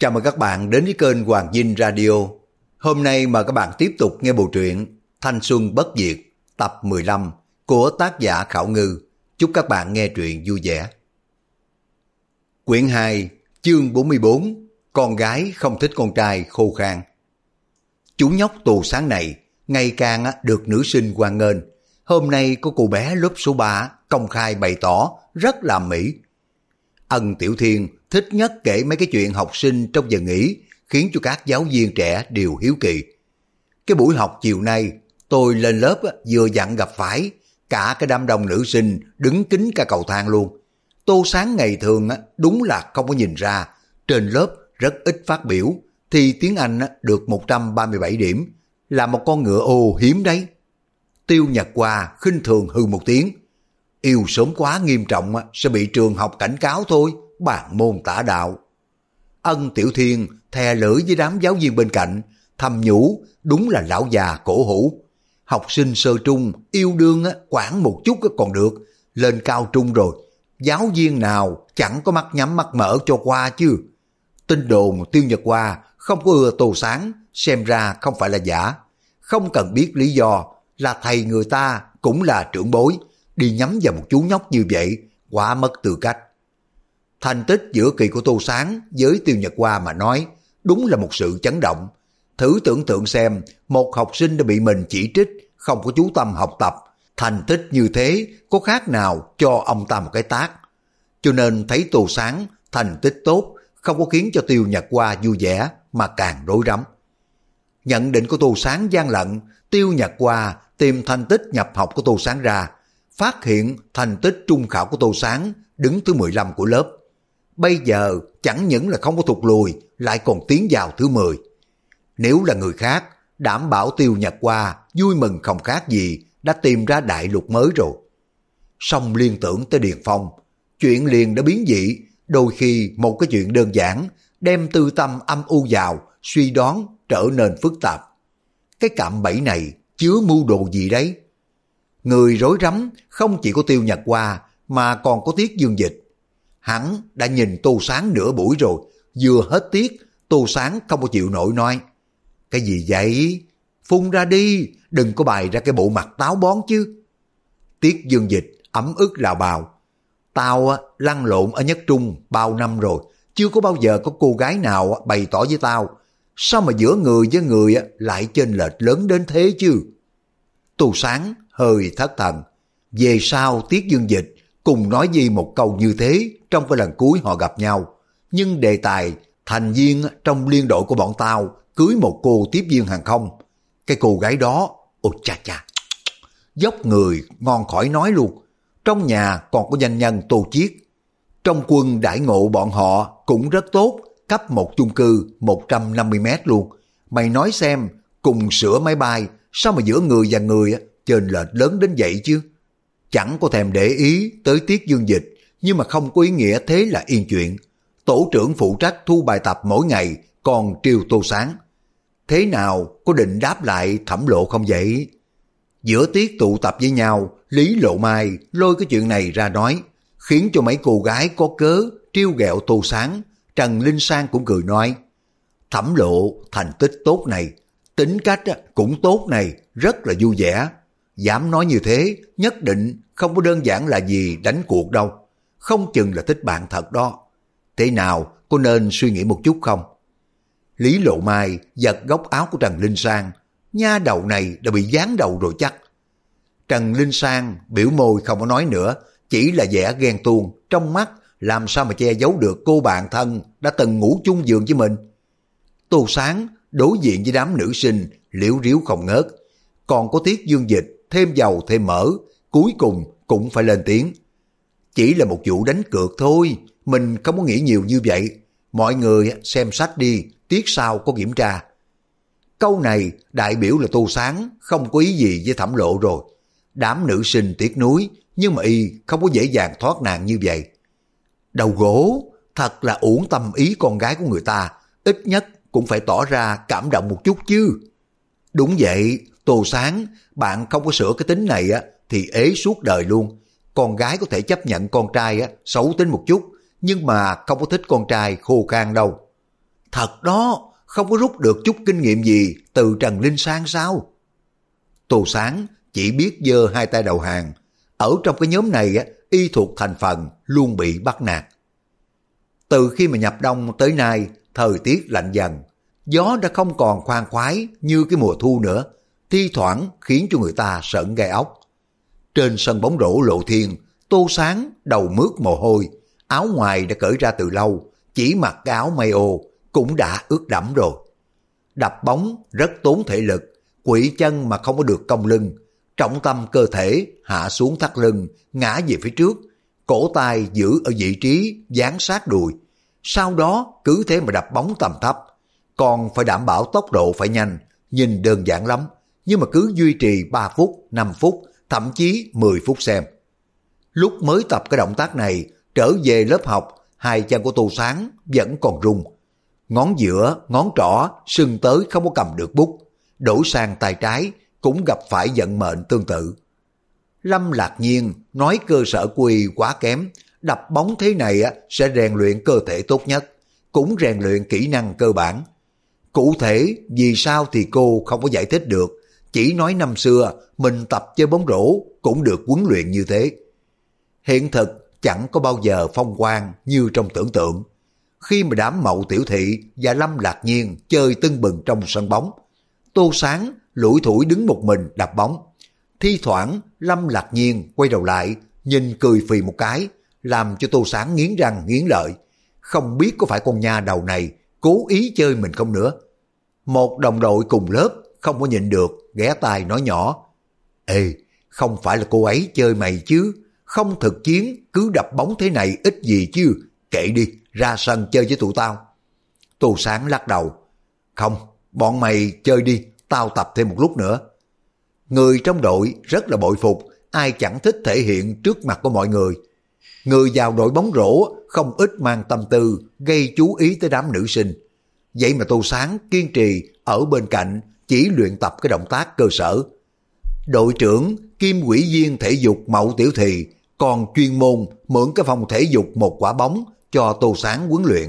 Chào mừng các bạn đến với kênh Hoàng Dinh Radio. Hôm nay mời các bạn tiếp tục nghe bộ truyện Thanh Xuân Bất Diệt tập 15 của tác giả Khảo Ngư. Chúc các bạn nghe truyện vui vẻ. Quyển 2, chương 44, con gái không thích con trai khô khan. Chú nhóc tù sáng này ngày càng được nữ sinh hoan nghênh. Hôm nay có cô bé lớp số 3 công khai bày tỏ rất làm mỹ. Ân Tiểu Thiên thích nhất kể mấy cái chuyện học sinh trong giờ nghỉ, khiến cho các giáo viên trẻ đều hiếu kỳ. Cái buổi học chiều nay, tôi lên lớp vừa dặn gặp phải, cả cái đám đông nữ sinh đứng kín cả cầu thang luôn. Tô Sáng ngày thường đúng là không có nhìn ra, trên lớp rất ít phát biểu, thì tiếng Anh được 137 điểm, là một con ngựa ô hiếm đấy. Tiêu Nhật Hoa khinh thường hư một tiếng, yêu sớm quá nghiêm trọng sẽ bị trường học cảnh cáo thôi, bàn môn tả đạo. Ân Tiểu Thiên thè lưỡi với đám giáo viên bên cạnh, thầm nhủ đúng là lão già cổ hủ. Học sinh sơ trung yêu đương quản một chút còn được, lên cao trung rồi, giáo viên nào chẳng có mắt nhắm mắt mở cho qua chứ. Tin đồn Tiêu Nhật Hoa không có ưa Tô Sáng, xem ra không phải là giả. Không cần biết lý do, là thầy người ta cũng là trưởng bối, đi nhắm vào một chú nhóc như vậy, quá mất tư cách. Thành tích giữa kỳ của Tô Sáng với Tiêu Nhật Hoa mà nói, đúng là một sự chấn động. Thử tưởng tượng xem, một học sinh đã bị mình chỉ trích, không có chú tâm học tập, thành tích như thế có khác nào cho ông ta một cái tát. Cho nên thấy Tô Sáng thành tích tốt, không có khiến cho Tiêu Nhật Hoa vui vẻ mà càng rối rắm. Nhận định của Tô Sáng gian lận, Tiêu Nhật Hoa tìm thành tích nhập học của Tô Sáng ra, phát hiện thành tích trung khảo của Tô Sáng đứng thứ 15 của lớp. Bây giờ chẳng những là không có thụt lùi, lại còn tiến vào thứ 10. Nếu là người khác, đảm bảo Tiêu Nhật Hoa vui mừng không khác gì đã tìm ra đại lục mới rồi. Song liên tưởng tới Điền Phong, chuyện liền đã biến dị, đôi khi một cái chuyện đơn giản đem tư tâm âm u vào, suy đoán trở nên phức tạp. Cái cạm bẫy này chứa mưu đồ gì đấy? Người rối rắm không chỉ có Tiêu Nhật Hoa mà còn có Tiết Dương Dịch. Hắn đã nhìn Tô Sáng nửa buổi rồi, vừa hết tiết, Tô Sáng không có chịu nổi nói. Cái gì vậy? Phun ra đi, đừng có bày ra cái bộ mặt táo bón chứ. Tiết Dương Dịch ấm ức lào bào. Tao lăn lộn ở nhất trung bao năm rồi, chưa có bao giờ có cô gái nào bày tỏ với tao. Sao mà giữa người với người lại chênh lệch lớn đến thế chứ? Tô Sáng hơi thất thần. Về sau Tiết Dương Dịch cùng nói gì một câu như thế trong cái lần cuối họ gặp nhau. Nhưng đề tài thành viên trong liên đội của bọn tao cưới một cô tiếp viên hàng không. Cái cô gái đó, ôi cha cha, dốc người ngon khỏi nói luôn. Trong nhà còn có danh nhân Tô Chiết. Trong quân đãi ngộ bọn họ cũng rất tốt, cấp một chung cư 150 mét luôn. Mày nói xem, cùng sửa máy bay, sao mà giữa người và người chênh lệch lớn đến vậy chứ? Chẳng có thèm để ý tới Tiết Dương Dịch, nhưng mà không có ý nghĩa thế là yên chuyện. Tổ trưởng phụ trách thu bài tập mỗi ngày, còn triều Tô Sáng. Thế nào có định đáp lại Thẩm Lộ không vậy? Giữa tiết tụ tập với nhau, Lý Lộ Mai lôi cái chuyện này ra nói, khiến cho mấy cô gái có cớ trêu ghẹo Tô Sáng. Trần Linh Sang cũng cười nói, Thẩm Lộ thành tích tốt này, tính cách cũng tốt này, rất là vui vẻ. Dám nói như thế, nhất định không có đơn giản là gì đánh cuộc đâu. Không chừng là thích bạn thật đó. Thế nào, có nên suy nghĩ một chút không? Lý Lộ Mai giật góc áo của Trần Linh Sang. Nha đầu này đã bị giáng đầu rồi chắc. Trần Linh Sang biểu môi không có nói nữa, chỉ là vẻ ghen tuông trong mắt, làm sao mà che giấu được cô bạn thân đã từng ngủ chung giường với mình. Tô Sáng đối diện với đám nữ sinh liễu riếu không ngớt, còn có Tiết Dương Dịch thêm dầu thêm mỡ, cuối cùng cũng phải lên tiếng. Chỉ là một vụ đánh cược thôi, mình không có nghĩ nhiều như vậy. Mọi người xem sách đi, tiết sau có kiểm tra. Câu này đại biểu là Tô Sáng không có ý gì với Thẩm Lộ rồi. Đám nữ sinh tiếc nuối, nhưng mà y không có dễ dàng thoát nạn như vậy. Đầu gỗ, thật là uổng tâm ý con gái của người ta, ít nhất cũng phải tỏ ra cảm động một chút chứ. Đúng vậy, Tô Sáng, bạn không có sửa cái tính này thì ế suốt đời luôn. Con gái có thể chấp nhận con trai xấu tính một chút, nhưng mà không có thích con trai khô khan đâu. Thật đó, không có rút được chút kinh nghiệm gì từ Trần Linh Sang sao? Tô Sáng chỉ biết giơ hai tay đầu hàng. Ở trong cái nhóm này y thuộc thành phần luôn bị bắt nạt. Từ khi mà nhập đông tới nay, thời tiết lạnh dần, gió đã không còn khoan khoái như cái mùa thu nữa, thi thoảng khiến cho người ta sởn gai ốc. Trên sân bóng rổ Lộ Thiên, Tô Sáng đầu mướt mồ hôi, áo ngoài đã cởi ra từ lâu, chỉ mặc cái áo may ô cũng đã ướt đẫm rồi. Đập bóng rất tốn thể lực, quỵ chân mà không có được cong lưng, trọng tâm cơ thể hạ xuống thắt lưng, ngã về phía trước, cổ tay giữ ở vị trí dán sát đùi. Sau đó cứ thế mà đập bóng tầm thấp, còn phải đảm bảo tốc độ phải nhanh, nhìn đơn giản lắm, nhưng mà cứ duy trì 3 phút, 5 phút, thậm chí 10 phút xem. Lúc mới tập cái động tác này, trở về lớp học, hai chân của Tô Sáng vẫn còn run. Ngón giữa, ngón trỏ sưng tới không có cầm được bút, đổi sang tay trái cũng gặp phải vận mệnh tương tự. Lâm Lạc Nhiên nói cơ sở của y quá kém, đập bóng thế này sẽ rèn luyện cơ thể tốt nhất, cũng rèn luyện kỹ năng cơ bản. Cụ thể vì sao thì cô không có giải thích được, chỉ nói năm xưa mình tập chơi bóng rổ cũng được huấn luyện như thế. Hiện thực chẳng có bao giờ phong quang như trong tưởng tượng. Khi mà đám Mậu Tiểu Thị và Lâm Lạc Nhiên chơi tưng bừng trong sân bóng, Tô Sáng lủi thủi đứng một mình đập bóng. Thi thoảng Lâm Lạc Nhiên quay đầu lại nhìn cười phì một cái, làm cho Tô Sáng nghiến răng nghiến lợi. Không biết có phải con nha đầu này cố ý chơi mình không nữa. Một đồng đội cùng lớp không có nhịn được, ghé tai nói nhỏ: Ê, không phải là cô ấy chơi mày chứ, không thực chiến cứ đập bóng thế này ít gì chứ, kệ đi, ra sân chơi với tụi tao. Tô Sáng lắc đầu: Không, bọn mày chơi đi, tao tập thêm một lúc nữa. Người trong đội rất là bội phục, ai chẳng thích thể hiện trước mặt của mọi người. Người vào đội bóng rổ không ít mang tâm tư gây chú ý tới đám nữ sinh. Vậy mà Tô Sáng kiên trì ở bên cạnh chỉ luyện tập cái động tác cơ sở. Đội trưởng kiêm ủy viên thể dục Mậu Tiểu Thị còn chuyên môn mượn cái phòng thể dục một quả bóng cho Tô Sáng huấn luyện.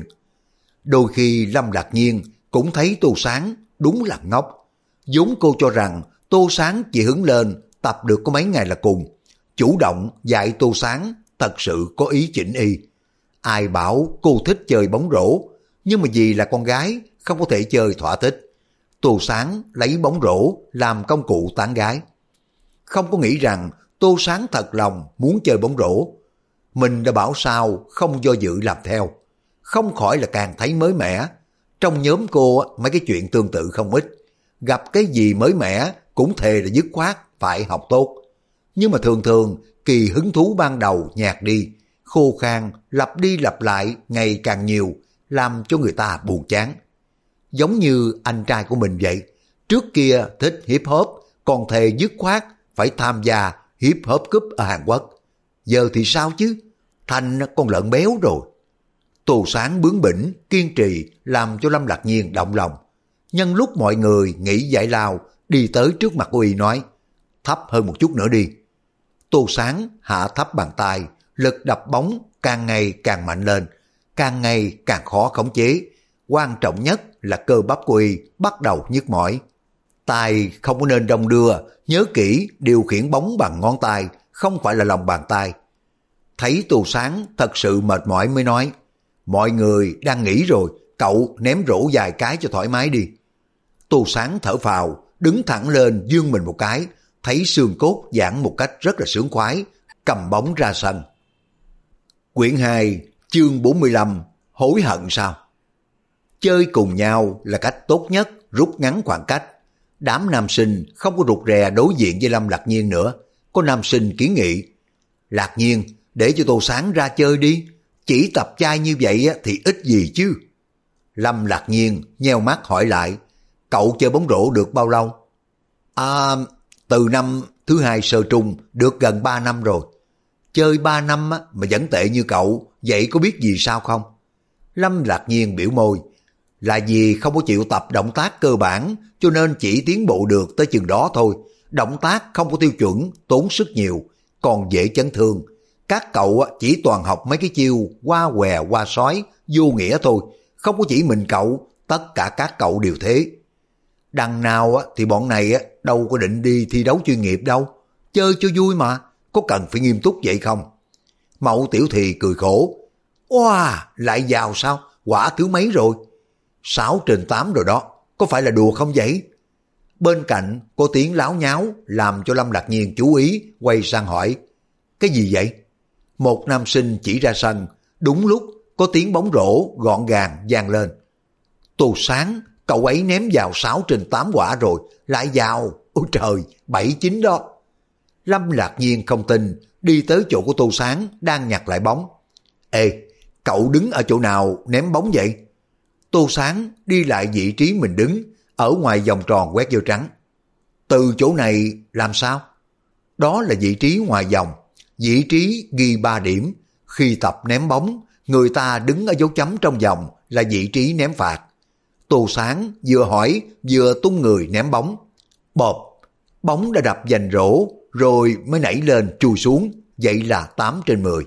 Đôi khi Lâm Lạc Nhiên cũng thấy Tô Sáng đúng là ngốc. Vốn cô cho rằng Tô Sáng chỉ hứng lên tập được có mấy ngày là cùng. Chủ động dạy Tô Sáng thật sự có ý chỉnh y. Ai bảo cô thích chơi bóng rổ, nhưng mà vì là con gái không có thể chơi thỏa thích. Tô Sáng lấy bóng rổ làm công cụ tán gái. Không có nghĩ rằng Tô Sáng thật lòng muốn chơi bóng rổ. Mình đã bảo sao không do dự làm theo. Không khỏi là càng thấy mới mẻ. Trong nhóm cô mấy cái chuyện tương tự không ít. Gặp cái gì mới mẻ cũng thề là dứt khoát phải học tốt. Nhưng mà thường thường kỳ hứng thú ban đầu nhạt đi, khô khan lặp đi lặp lại ngày càng nhiều, làm cho người ta buồn chán. Giống như anh trai của mình vậy, trước kia thích hip hop, còn thề dứt khoát phải tham gia hip hop cup ở Hàn Quốc. Giờ thì sao chứ, thành con lợn béo rồi. Tô Sáng bướng bỉnh, kiên trì làm cho Lâm Lạc Nhiên động lòng. Nhân lúc mọi người nghỉ giải lao, đi tới trước mặt của y nói: Thấp hơn một chút nữa đi. Tô Sáng hạ thấp bàn tay, lực đập bóng càng ngày càng mạnh lên, càng ngày càng khó khống chế. Quan trọng nhất là cơ bắp của y bắt đầu nhức mỏi. Tay không có nên đong đưa, nhớ kỹ điều khiển bóng bằng ngón tay, không phải là lòng bàn tay. Thấy Tô Sáng thật sự mệt mỏi mới nói: Mọi người đang nghỉ rồi, cậu ném rổ vài cái cho thoải mái đi. Tô Sáng thở phào, đứng thẳng lên giương mình một cái, thấy xương cốt giãn một cách rất là sướng khoái, cầm bóng ra sân. Quyển 2, chương 45, hối hận sao? Chơi cùng nhau là cách tốt nhất rút ngắn khoảng cách. Đám nam sinh không có rụt rè đối diện với Lâm Lạc Nhiên nữa. Có nam sinh kiến nghị: Lạc Nhiên, để cho Tô Sáng ra chơi đi, chỉ tập trai như vậy thì ít gì chứ. Lâm Lạc Nhiên nheo mắt hỏi lại: Cậu chơi bóng rổ được bao lâu? Từ năm thứ 2 sơ trung, được gần 3 năm rồi. Chơi 3 năm mà vẫn tệ như cậu, vậy có biết gì sao không? Lâm Lạc Nhiên biểu môi: Là vì không có chịu tập động tác cơ bản, cho nên chỉ tiến bộ được tới chừng đó thôi. Động tác không có tiêu chuẩn, tốn sức nhiều, còn dễ chấn thương. Các cậu chỉ toàn học mấy cái chiêu qua què qua sói, vô nghĩa thôi. Không có chỉ mình cậu, tất cả các cậu đều thế. Đằng nào thì bọn này đâu có định đi thi đấu chuyên nghiệp đâu, chơi cho vui mà, có cần phải nghiêm túc vậy không? Mậu Tiểu Thì cười khổ. Wow, lại vào sao? Quả thứ mấy rồi? 6/8 rồi đó, có phải là đùa không vậy? Bên cạnh có tiếng láo nháo làm cho Lâm Lạc Nhiên chú ý, quay sang hỏi. Cái gì vậy? Một nam sinh chỉ ra sân, đúng lúc có tiếng bóng rổ gọn gàng vang lên. Tô Sáng, cậu ấy ném vào 6/8 quả rồi, lại vào. Ôi trời, 7-9 đó. Lâm Lạc Nhiên không tin, đi tới chỗ của Tô Sáng đang nhặt lại bóng. Ê, cậu đứng ở chỗ nào ném bóng vậy? Tô Sáng đi lại vị trí mình đứng, ở ngoài vòng tròn quét vô trắng. Từ chỗ này làm sao? Đó là vị trí ngoài vòng, vị trí ghi 3 điểm. Khi tập ném bóng, người ta đứng ở dấu chấm trong vòng là vị trí ném phạt. Tô Sáng vừa hỏi vừa tung người ném bóng. Bộp, bóng đã đập giành rổ rồi mới nảy lên chui xuống, vậy là 8/10.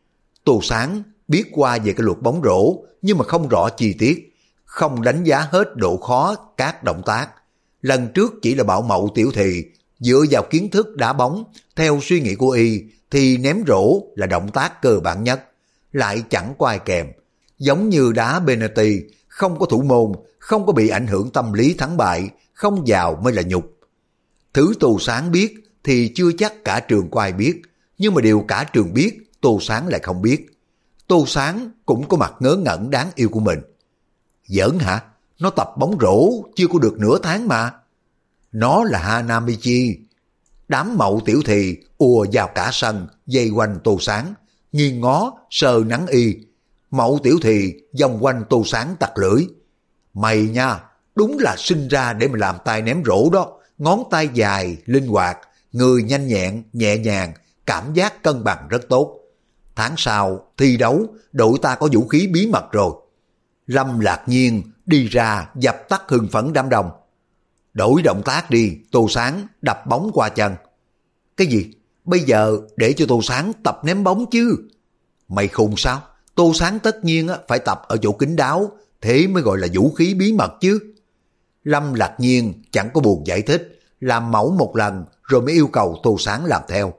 Tô Sáng biết qua về cái luật bóng rổ nhưng mà không rõ chi tiết, không đánh giá hết độ khó các động tác. Lần trước chỉ là bảo Mậu Tiểu Thì dựa vào kiến thức đá bóng, theo suy nghĩ của y thì ném rổ là động tác cơ bản nhất, lại chẳng có ai kèm. Giống như đá penalty, không có thủ môn, không có bị ảnh hưởng tâm lý thắng bại, không vào mới là nhục. Thứ Tô Sáng biết thì chưa chắc cả trường có ai biết, nhưng mà điều cả trường biết, Tô Sáng lại không biết. Tô Sáng cũng có mặt ngớ ngẩn đáng yêu của mình. Giỡn hả? Nó tập bóng rổ chưa có được nửa tháng mà. Nó là Hanamichi. Đám Mậu Tiểu Thì ùa vào cả sân, dây quanh Tô Sáng, nghiêng ngó, sờ nắng y. Mậu Tiểu Thì vòng quanh Tô Sáng tặc lưỡi. Mày nha, đúng là sinh ra để mà làm tay ném rổ đó. Ngón tay dài, linh hoạt, người nhanh nhẹn, nhẹ nhàng, cảm giác cân bằng rất tốt. Tháng sau, thi đấu, đội ta có vũ khí bí mật rồi. Lâm Lạc Nhiên đi ra dập tắt hưng phấn đám đông. Đổi động tác đi, Tô Sáng đập bóng qua chân. Cái gì? Bây giờ để cho Tô Sáng tập ném bóng chứ? Mày khùng sao? Tô Sáng tất nhiên phải tập ở chỗ kín đáo, thế mới gọi là vũ khí bí mật chứ. Lâm Lạc Nhiên chẳng có buồn giải thích, làm mẫu một lần rồi mới yêu cầu Tô Sáng làm theo.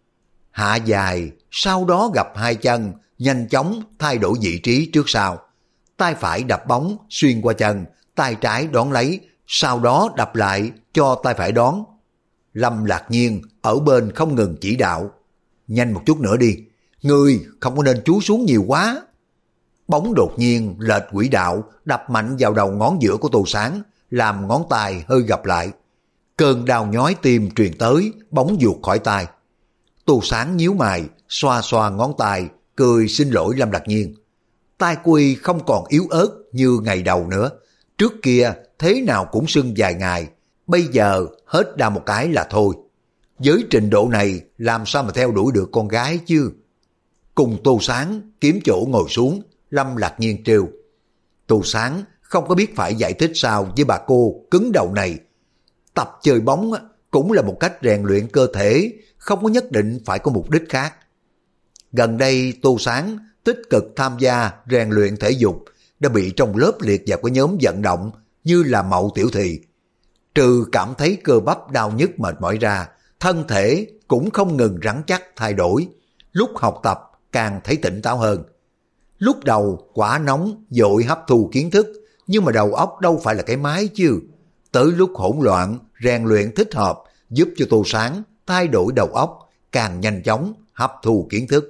Hạ dài, sau đó gặp hai chân, nhanh chóng thay đổi vị trí trước sau. Tay phải đập bóng xuyên qua chân, tay trái đón lấy, sau đó đập lại cho tay phải đón. Lâm Lạc Nhiên ở bên không ngừng chỉ đạo. Nhanh một chút nữa đi, ngươi không có nên chúi xuống nhiều quá. Bóng đột nhiên lệch quỹ đạo, đập mạnh vào đầu ngón giữa của Tô Sáng, làm ngón tay hơi gập lại. Cơn đau nhói tim truyền tới, bóng vụt khỏi tay. Tô Sáng nhíu mày, xoa xoa ngón tay, cười xin lỗi Lâm Lạc Nhiên. Tay của y không còn yếu ớt như ngày đầu nữa. Trước kia thế nào cũng sưng vài ngày, bây giờ hết đau một cái là thôi. Với trình độ này làm sao mà theo đuổi được con gái chứ? Cùng Tô Sáng kiếm chỗ ngồi xuống, Lâm Lạc Nhiên trêu. Tô Sáng không có biết phải giải thích sao với bà cô cứng đầu này. Tập chơi bóng cũng là một cách rèn luyện cơ thể, không có nhất định phải có mục đích khác. Gần đây Tô Sáng tích cực tham gia rèn luyện thể dục, đã bị trong lớp liệt vào cái nhóm vận động như là Mậu Tiểu Thì. Trừ cảm thấy cơ bắp đau nhức mệt mỏi ra, thân thể cũng không ngừng rắn chắc thay đổi. Lúc học tập càng thấy tỉnh táo hơn. Lúc đầu quả nóng vội hấp thu kiến thức, nhưng mà đầu óc đâu phải là cái máy chứ. Tới lúc hỗn loạn, rèn luyện thích hợp giúp cho Tô Sáng thay đổi đầu óc, càng nhanh chóng hấp thu kiến thức.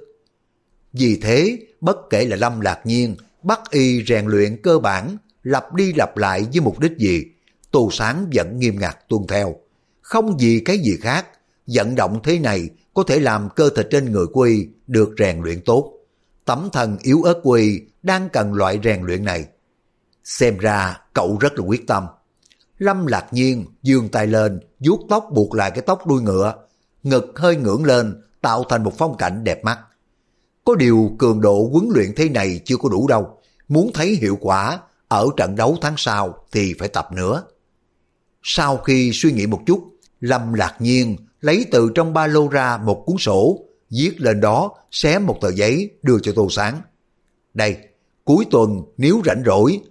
Vì thế, bất kể là Lâm Lạc Nhiên bắt y rèn luyện cơ bản, lặp đi lặp lại với mục đích gì, Tô Sáng vẫn nghiêm ngặt tuân theo. Không vì cái gì khác, vận động thế này có thể làm cơ thể trên người của y được rèn luyện tốt. Tấm thân yếu ớt của y đang cần loại rèn luyện này. Xem ra cậu rất là quyết tâm. Lâm Lạc Nhiên giương tay lên, vuốt tóc buộc lại cái tóc đuôi ngựa, ngực hơi ngưỡng lên, tạo thành một phong cảnh đẹp mắt. Có điều cường độ huấn luyện thế này chưa có đủ đâu. Muốn thấy hiệu quả ở trận đấu tháng sau thì phải tập nữa. Sau khi suy nghĩ một chút, Lâm Lạc Nhiên lấy từ trong ba lô ra một cuốn sổ, viết lên đó, xé một tờ giấy đưa cho Tô Sáng. Đây, cuối tuần nếu rảnh rỗi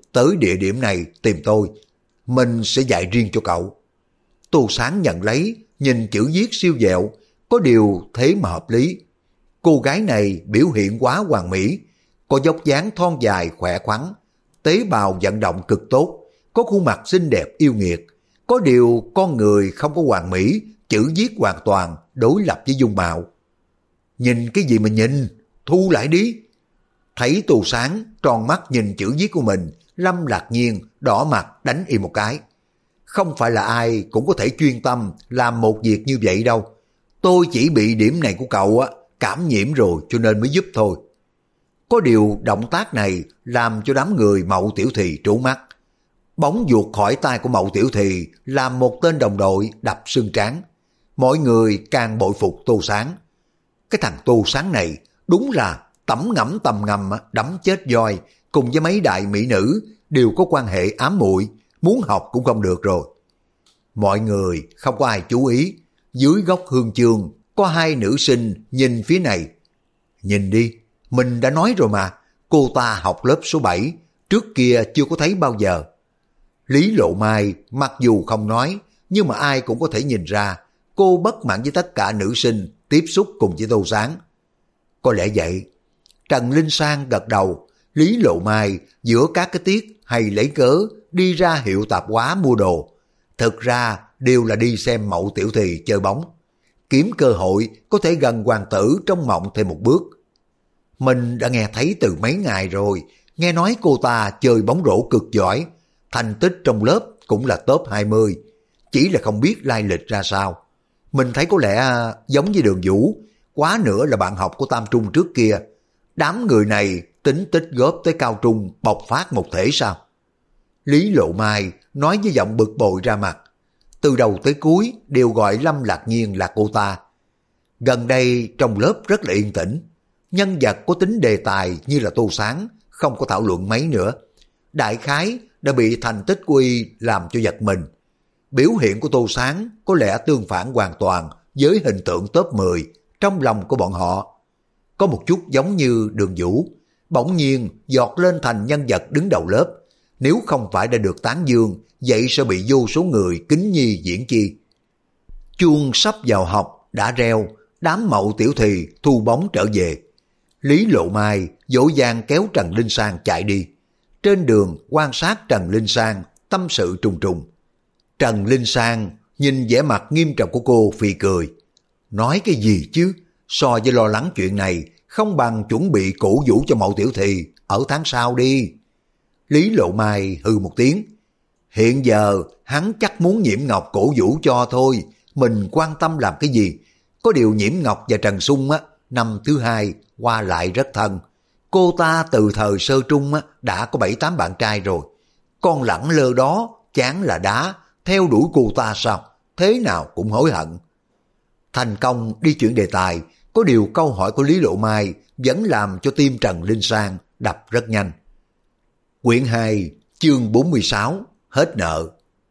tới địa điểm này tìm tôi. Mình sẽ dạy riêng cho cậu. Tô Sáng nhận lấy, nhìn chữ viết siêu dẹo, có điều thế mà hợp lý. Cô gái này biểu hiện quá hoàn mỹ, có dốc dáng thon dài khỏe khoắn, tế bào vận động cực tốt, có khuôn mặt xinh đẹp yêu nghiệt. Có điều con người không có hoàn mỹ, chữ viết hoàn toàn đối lập với dung mạo. Nhìn cái gì mà nhìn, thu lại đi. Thấy Tô Sáng tròn mắt nhìn chữ viết của mình, Lâm Lạc Nhiên đỏ mặt đánh y một cái. Không phải là ai cũng có thể chuyên tâm làm một việc như vậy đâu. Tôi chỉ bị điểm này của cậu cảm nhiễm rồi cho nên mới giúp thôi. Có điều động tác này làm cho đám người Mậu Tiểu Thì trố mắt. Bóng vuột khỏi tay của Mậu Tiểu Thì làm một tên đồng đội đập xương trán. Mọi người càng bội phục Tô Sáng. Cái thằng Tô Sáng này đúng là tẩm ngẫm tầm ngầm đấm chết voi, cùng với mấy đại mỹ nữ đều có quan hệ ám muội, muốn học cũng không được rồi. Mọi người không có ai chú ý, dưới gốc hương chương có hai nữ sinh nhìn phía này. Nhìn đi, mình đã nói rồi mà, cô ta học lớp số 7, trước kia chưa có thấy bao giờ. Lý Lộ Mai mặc dù không nói, nhưng mà ai cũng có thể nhìn ra cô bất mãn với tất cả nữ sinh tiếp xúc cùng với Tô Sáng. Có lẽ vậy. Trần Linh Sang gật đầu. Lý Lộ Mai giữa các cái tiết hay lấy cớ đi ra hiệu tạp hóa mua đồ. Thực ra đều là đi xem Mậu Tiểu Thì chơi bóng, kiếm cơ hội có thể gần hoàng tử trong mộng thêm một bước. Mình đã nghe thấy từ mấy ngày rồi, nghe nói cô ta chơi bóng rổ cực giỏi, thành tích trong lớp cũng là top 20, chỉ là không biết lai lịch ra sao. Mình thấy có lẽ giống như Đường Vũ, quá nữa là bạn học của Tam Trung trước kia. Đám người này tính tích góp tới cao trung bộc phát một thể sao? Lý Lộ Mai nói với giọng bực bội ra mặt. Từ đầu tới cuối đều gọi Lâm Lạc Nhiên là cô ta. Gần đây trong lớp rất là yên tĩnh. Nhân vật có tính đề tài như là Tô Sáng không có thảo luận mấy nữa. Đại khái đã bị thành tích của y làm cho giật mình. Biểu hiện của Tô Sáng có lẽ tương phản hoàn toàn với hình tượng top 10 trong lòng của bọn họ. Có một chút giống như Đường Vũ, bỗng nhiên giọt lên thành nhân vật đứng đầu lớp. Nếu không phải đã được tán dương, vậy sẽ bị vô số người kính nhi diễn chi. Chuông sắp vào học đã reo, đám Mậu Tiểu Thì thu bóng trở về. Lý Lộ Mai dỗ dàng kéo Trần Linh Sang chạy đi. Trên đường quan sát Trần Linh Sang, tâm sự trùng trùng. Trần Linh Sang nhìn vẻ mặt nghiêm trọng của cô phì cười. Nói cái gì chứ, so với lo lắng chuyện này, không bằng chuẩn bị cổ vũ cho Mậu Tiểu Thì ở tháng sau đi. Lý Lộ Mai hừ một tiếng. Hiện giờ hắn chắc muốn Nhiễm Ngọc cổ vũ cho thôi, mình quan tâm làm cái gì. Có điều Nhiễm Ngọc và Trần Sung năm thứ hai qua lại rất thân. Cô ta từ thời sơ trung đã có 7-8 bạn trai rồi. Con lẳng lơ đó chán là đá, theo đuổi cô ta sao, thế nào cũng hối hận. Thành công đi chuyển đề tài, có điều câu hỏi của Lý Lộ Mai vẫn làm cho tim Trần Linh Sang đập rất nhanh. Quyển 2, chương 46, hết nợ.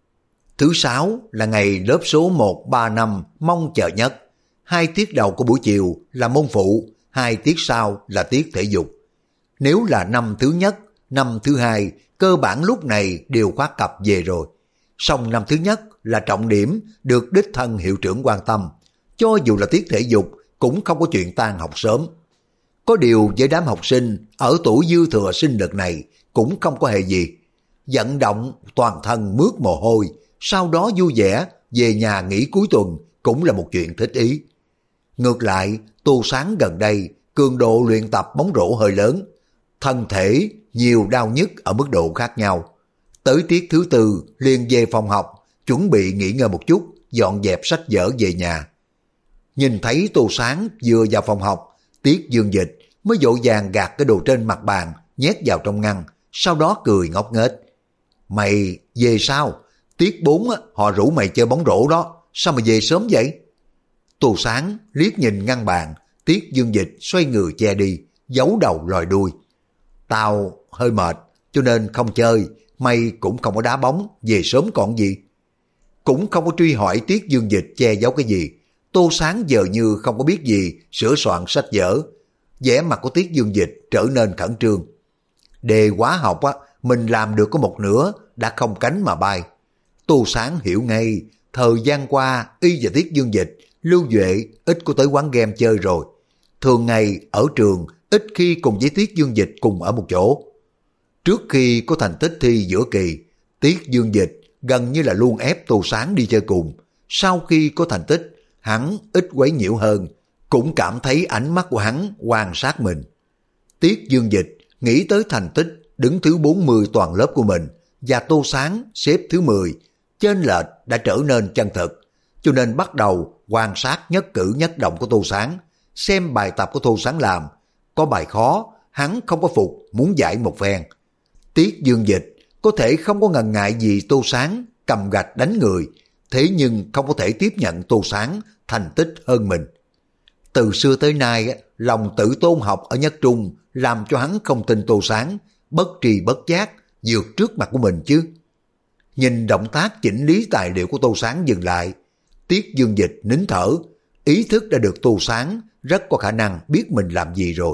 Thứ sáu là ngày lớp số 135 mong chờ nhất. 2 tiết đầu của buổi chiều là môn phụ, 2 tiết sau là tiết thể dục. Nếu là năm thứ nhất, năm thứ hai, cơ bản lúc này đều khoác cặp về rồi. Song năm thứ nhất là trọng điểm được đích thân hiệu trưởng quan tâm. Cho dù là tiết thể dục cũng không có chuyện tan học sớm. Có điều với đám học sinh ở tuổi dư thừa sinh đợt này cũng không có hề gì. Vận động toàn thân mướt mồ hôi, sau đó vui vẻ về nhà nghỉ cuối tuần cũng là một chuyện thích ý. Ngược lại, Tô Sáng gần đây cường độ luyện tập bóng rổ hơi lớn, thân thể nhiều đau nhức ở mức độ khác nhau. Tới tiết thứ tư liền về phòng học, chuẩn bị nghỉ ngơi một chút, dọn dẹp sách vở về nhà. Nhìn thấy Tô Sáng vừa vào phòng học, Tiết Dương Dịch mới vội vàng gạt cái đồ trên mặt bàn nhét vào trong ngăn, sau đó cười ngốc nghếch. Mày về sao? Tiết 4 họ rủ mày chơi bóng rổ đó, sao mà về sớm vậy? Tô Sáng liếc nhìn ngăn bàn, Tiết Dương Dịch xoay người che đi, giấu đầu lòi đuôi. Tao hơi mệt, cho nên không chơi, mày cũng không có đá bóng, về sớm còn gì. Cũng không có truy hỏi Tiết Dương Dịch che giấu cái gì. Tô Sáng giờ như không có biết gì, sửa soạn sách vở. Vẻ mặt của Tiết Dương Dịch trở nên khẩn trương. Đề hóa học mình làm được có một nửa đã không cánh mà bay. Tô Sáng hiểu ngay, thời gian qua y và Tiết Dương Dịch, Lưu Duệ ít có tới quán game chơi rồi. Thường ngày ở trường ít khi cùng với Tiết Dương Dịch cùng ở một chỗ. Trước khi có thành tích thi giữa kỳ, Tiết Dương Dịch gần như là luôn ép Tô Sáng đi chơi cùng. Sau khi có thành tích, hắn ít quấy nhiễu hơn, cũng cảm thấy ánh mắt của hắn quan sát mình. Tiết Dương Dịch nghĩ tới thành tích đứng thứ 40 toàn lớp của mình và Tô Sáng xếp thứ 10, chênh lệch đã trở nên chân thực, cho nên bắt đầu quan sát nhất cử nhất động của Tô Sáng, xem bài tập của Tô Sáng làm. Có bài khó, hắn không có phục, muốn giải một phen. Tiết Dương Dịch có thể không có ngần ngại gì Tô Sáng cầm gạch đánh người, thế nhưng không có thể tiếp nhận Tô Sáng thành tích hơn mình. Từ xưa tới nay, lòng tự tôn học ở nhất trung làm cho hắn không tin Tô Sáng bất tri bất giác vượt trước mặt của mình chứ. Nhìn động tác chỉnh lý tài liệu của Tô Sáng dừng lại, Tiết Dương Dịch nín thở, ý thức đã được Tô Sáng rất có khả năng biết mình làm gì rồi.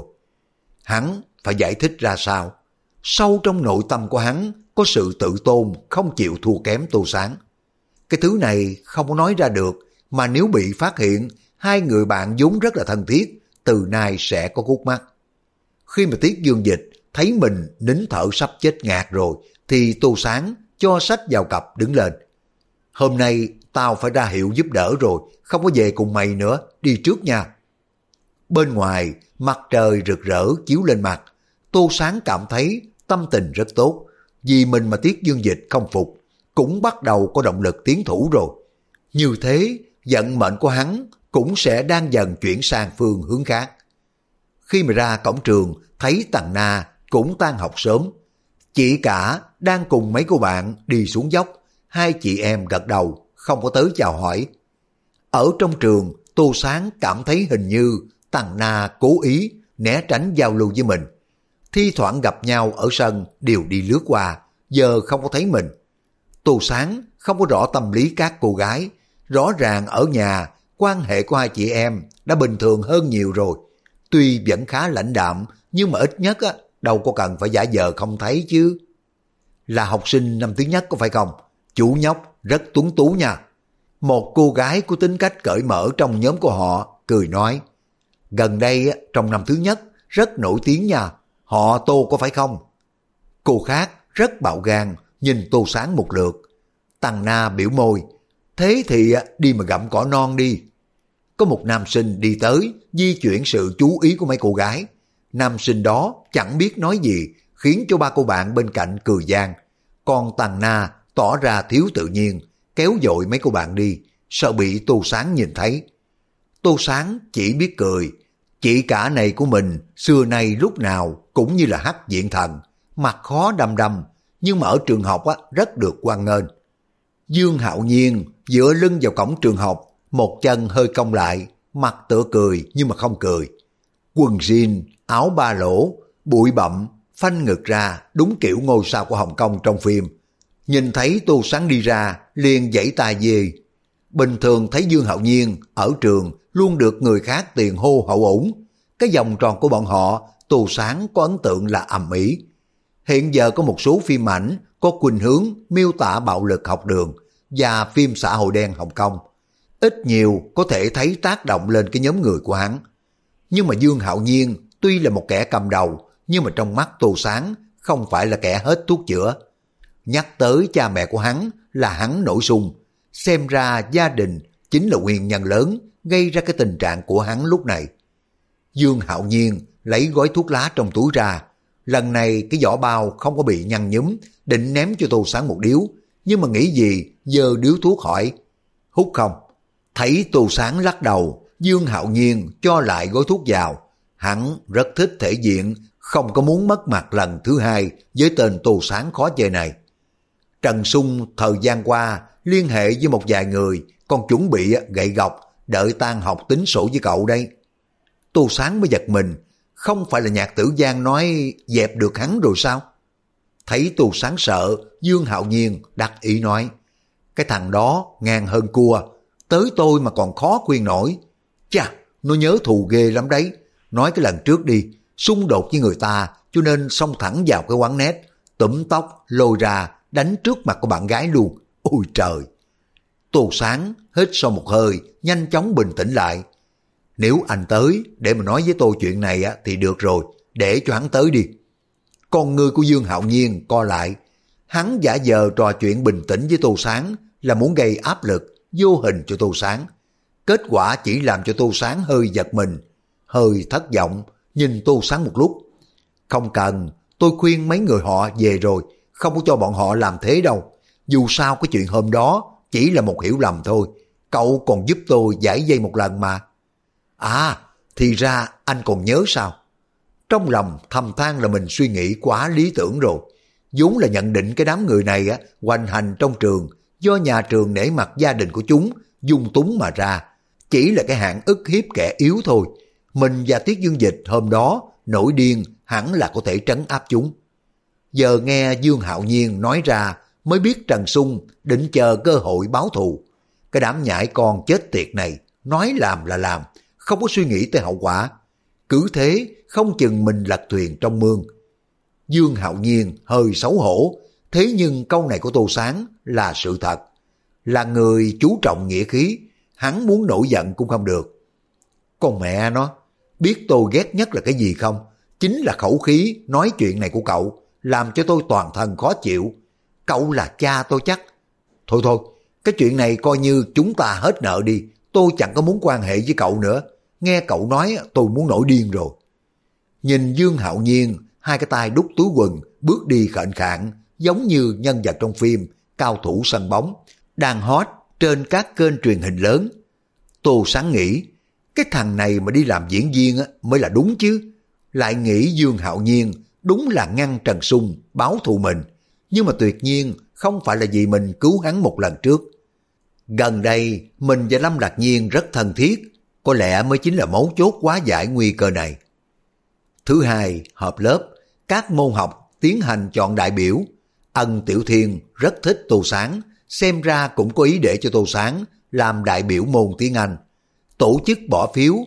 Hắn phải giải thích ra sao? Sâu trong nội tâm của hắn có sự tự tôn không chịu thua kém Tô Sáng. Cái thứ này không có nói ra được, mà nếu bị phát hiện, hai người bạn vốn rất là thân thiết, từ nay sẽ có khúc mắc. Khi mà Tiết Dương Dịch thấy mình nín thở sắp chết ngạt rồi, thì Tô Sáng cho sách vào cặp đứng lên. Hôm nay tao phải ra hiệu giúp đỡ rồi, không có về cùng mày nữa, đi trước nha. Bên ngoài, mặt trời rực rỡ chiếu lên mặt, Tô Sáng cảm thấy tâm tình rất tốt, vì mình mà Tiết Dương Dịch không phục, cũng bắt đầu có động lực tiến thủ rồi. Như thế, vận mệnh của hắn cũng sẽ đang dần chuyển sang phương hướng khác. Khi mà ra cổng trường, thấy Tằng Na cũng tan học sớm. Chị cả đang cùng mấy cô bạn đi xuống dốc, hai chị em gật đầu, không có tới chào hỏi. Ở trong trường, Tô Sáng cảm thấy hình như Tằng Na cố ý né tránh giao lưu với mình. Thi thoảng gặp nhau ở sân đều đi lướt qua, giờ không có thấy mình. Tô Sáng không có rõ tâm lý các cô gái, rõ ràng ở nhà quan hệ của hai chị em đã bình thường hơn nhiều rồi. Tuy vẫn khá lãnh đạm, nhưng mà ít nhất đâu có cần phải giả vờ không thấy chứ. Là học sinh năm thứ nhất có phải không? Chú nhóc rất tuấn tú nha. Một cô gái có tính cách cởi mở trong nhóm của họ cười nói, gần đây trong năm thứ nhất rất nổi tiếng nha, họ Tô có phải không? Cô khác rất bạo gan nhìn Tô Sáng một lượt. Tằng Na biểu môi, thế thì đi mà gặm cỏ non đi. Có một nam sinh đi tới di chuyển sự chú ý của mấy cô gái. Nam sinh đó chẳng biết nói gì, khiến cho ba cô bạn bên cạnh cười gian. Còn Tằng Na tỏ ra thiếu tự nhiên, kéo dội mấy cô bạn đi, sợ bị Tô Sáng nhìn thấy. Tô Sáng chỉ biết cười. Chị cả này của mình xưa nay lúc nào cũng như là hắc diện thần, mặt khó đăm đăm, nhưng mà ở trường học rất được hoan nghênh. Dương Hạo Nhiên dựa lưng vào cổng trường học, một chân hơi cong lại, mặt tựa cười nhưng mà không cười. Quần jean, áo ba lỗ, bụi bặm, phanh ngực ra, đúng kiểu ngôi sao của Hồng Kông trong phim. Nhìn thấy Tô Sáng đi ra, liền giãy tay về. Bình thường thấy Dương Hạo Nhiên ở trường luôn được người khác tiền hô hậu ủng. Cái vòng tròn của bọn họ, Tô Sáng có ấn tượng là ầm ĩ. Hiện giờ có một số phim ảnh có khuynh hướng miêu tả bạo lực học đường và phim xã hội đen Hồng Kông. Ít nhiều có thể thấy tác động lên cái nhóm người của hắn. Nhưng mà Dương Hạo Nhiên tuy là một kẻ cầm đầu, nhưng mà trong mắt Tô Sáng không phải là kẻ hết thuốc chữa. Nhắc tới cha mẹ của hắn là hắn nổi sung. Xem ra gia đình chính là nguyên nhân lớn gây ra cái tình trạng của hắn lúc này. Dương Hạo Nhiên lấy gói thuốc lá trong túi ra. Lần này cái vỏ bao không có bị nhăn nhúm, định ném cho Tô Sáng một điếu, nhưng mà nghĩ gì giơ điếu thuốc hỏi, hút không? Thấy Tô Sáng lắc đầu, Dương Hạo Nhiên cho lại gói thuốc vào. Hắn rất thích thể diện, không có muốn mất mặt lần thứ hai với tên Tô Sáng khó chơi này. Trần Sung thời gian qua liên hệ với một vài người, còn chuẩn bị gậy gộc đợi tan học tính sổ với cậu đây. Tô Sáng mới giật mình, không phải là Nhạc Tử Giang nói dẹp được hắn rồi sao? Thấy Tô Sáng sợ, Dương Hạo Nhiên đắc ý nói, cái thằng đó ngang hơn cua, tới tôi mà còn khó khuyên nổi. Chà, nó nhớ thù ghê lắm đấy. Nói cái lần trước đi, xung đột với người ta cho nên xông thẳng vào cái quán net, túm tóc lôi ra đánh trước mặt của bạn gái luôn. Ôi trời! Tô Sáng hít sâu một hơi, nhanh chóng bình tĩnh lại. Nếu anh tới để mà nói với tôi chuyện này á, thì được rồi, để cho hắn tới đi. Con người của Dương Hạo Nhiên co lại. Hắn giả vờ trò chuyện bình tĩnh với Tô Sáng là muốn gây áp lực vô hình cho Tô Sáng. Kết quả chỉ làm cho Tô Sáng hơi giật mình, hơi thất vọng, nhìn Tô Sáng một lúc. Không cần, tôi khuyên mấy người họ về rồi, không có cho bọn họ làm thế đâu. Dù sao cái chuyện hôm đó chỉ là một hiểu lầm thôi, cậu còn giúp tôi giải dây một lần mà. À, thì ra anh còn nhớ sao? Trong lòng thầm than là mình suy nghĩ quá lý tưởng rồi. Vốn là nhận định cái đám người này á, hoành hành trong trường, do nhà trường nể mặt gia đình của chúng, dung túng mà ra. Chỉ là cái hạng ức hiếp kẻ yếu thôi. Mình và Tiết Dương Dịch hôm đó nổi điên hẳn là có thể trấn áp chúng. Giờ nghe Dương Hạo Nhiên nói ra mới biết Trần Sung định chờ cơ hội báo thù. Cái đám nhãi con chết tiệt này nói làm là làm, không có suy nghĩ tới hậu quả. Cứ thế không chừng mình lật thuyền trong mương. Dương Hạo Nhiên hơi xấu hổ, thế nhưng câu này của Tô Sáng là sự thật. Là người chú trọng nghĩa khí, hắn muốn nổi giận cũng không được. Con mẹ nó, biết tôi ghét nhất là cái gì không? Chính là khẩu khí nói chuyện này của cậu, làm cho tôi toàn thân khó chịu. Cậu là cha tôi chắc. Thôi thôi, cái chuyện này coi như chúng ta hết nợ đi, tôi chẳng có muốn quan hệ với cậu nữa. Nghe cậu nói tôi muốn nổi điên rồi. Nhìn Dương Hạo Nhiên, hai cái tay đút túi quần, bước đi khệnh khạng, giống như nhân vật trong phim cao thủ sân bóng, đang hot trên các kênh truyền hình lớn. Tô Sáng nghĩ, cái thằng này mà đi làm diễn viên mới là đúng chứ. Lại nghĩ Dương Hạo Nhiên đúng là ngăn Trần Sung báo thù mình, nhưng mà tuyệt nhiên không phải là vì mình cứu hắn một lần trước. Gần đây, mình và Lâm Lạc Nhiên rất thân thiết, có lẽ mới chính là mấu chốt hóa giải nguy cơ này. Thứ hai, họp lớp, các môn học tiến hành chọn đại biểu. Ân Tiểu Thiên rất thích Tô Sáng, xem ra cũng có ý để cho Tô Sáng làm đại biểu môn tiếng Anh. Tổ chức bỏ phiếu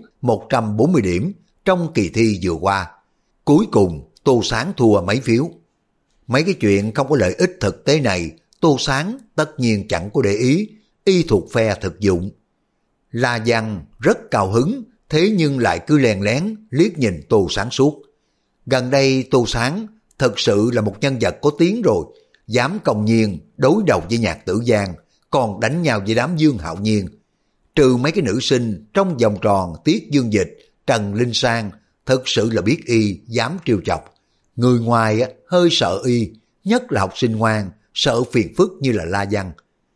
140 điểm trong kỳ thi vừa qua. Cuối cùng Tô Sáng thua mấy phiếu. Mấy cái chuyện không có lợi ích thực tế này, Tô Sáng tất nhiên chẳng có để ý, y thuộc phe thực dụng. La Văn rất cao hứng, thế nhưng lại cứ lén lén liếc nhìn Tô Sáng suốt. Gần đây Tô Sáng thật sự là một nhân vật có tiếng rồi, dám công nhiên đối đầu với Nhạc Tử Giang, còn đánh nhau với đám Dương Hạo Nhiên. Trừ mấy cái nữ sinh trong vòng tròn Tiết Dương Dịch, Trần Linh Sang, thật sự là biết y dám trêu chọc. Người ngoài hơi sợ y, nhất là học sinh ngoan, sợ phiền phức như là La Văn.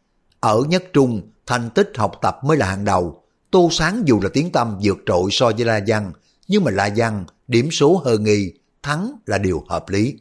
Ở nhất trung, thành tích học tập mới là hàng đầu. Tô Sáng dù là tiếng tăm vượt trội so với La Văn, nhưng mà La Văn điểm số hơn y, thắng là điều hợp lý.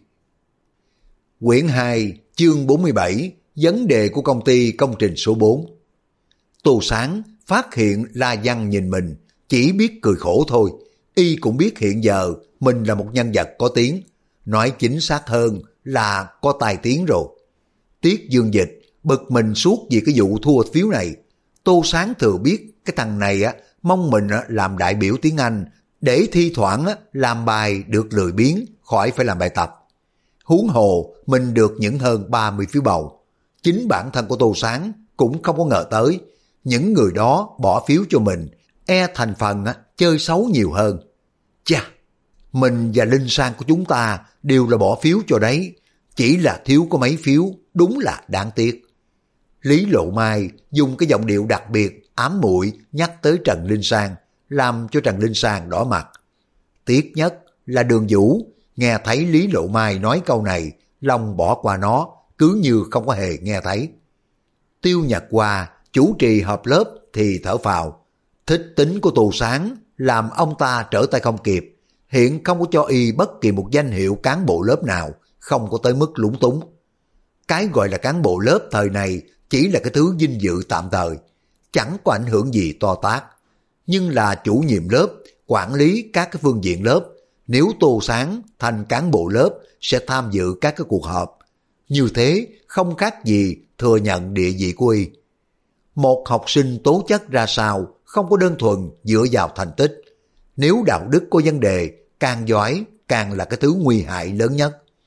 Quyển 2, chương 47, vấn đề của công ty công trình số 4. Tô Sáng phát hiện La Văn nhìn mình, chỉ biết cười khổ thôi. Y cũng biết hiện giờ mình là một nhân vật có tiếng, nói chính xác hơn là có tài tiếng rồi. Tiết Dương Dịch bực mình suốt vì cái vụ thua phiếu này. Tô Sáng thừa biết cái thằng này mong mình làm đại biểu tiếng Anh để thi thoảng làm bài được lười biếng, khỏi phải làm bài tập. Huống hồ mình được những hơn 30 phiếu bầu. Chính bản thân của Tô Sáng cũng không có ngờ tới những người đó bỏ phiếu cho mình, thành phần chơi xấu nhiều hơn. Chà, mình và Linh Sang của chúng ta đều là bỏ phiếu cho đấy, chỉ là thiếu có mấy phiếu, đúng là đáng tiếc. Lý Lộ Mai dùng cái giọng điệu đặc biệt ám muội nhắc tới Trần Linh Sang, làm cho Trần Linh Sang đỏ mặt. Tiếc nhất là Đường Vũ nghe thấy Lý Lộ Mai nói câu này, lòng bỏ qua nó, cứ như không có hề nghe thấy. Tiêu Nhật Hoa chủ trì họp lớp thì thở phào. Thích tính của Tô Sáng làm ông ta trở tay không kịp, hiện không có cho y bất kỳ một danh hiệu cán bộ lớp nào, không có tới mức lúng túng. Cái gọi là cán bộ lớp thời này chỉ là cái thứ vinh dự tạm thời, chẳng có ảnh hưởng gì to tát. Nhưng là chủ nhiệm lớp, quản lý các cái phương diện lớp, nếu Tô Sáng thành cán bộ lớp sẽ tham dự các cái cuộc họp. Như thế không khác gì thừa nhận địa vị của y. Một học sinh tố chất ra sao không có đơn thuần dựa vào thành tích. Nếu đạo đức có vấn đề, càng giỏi càng là cái thứ nguy hại lớn nhất.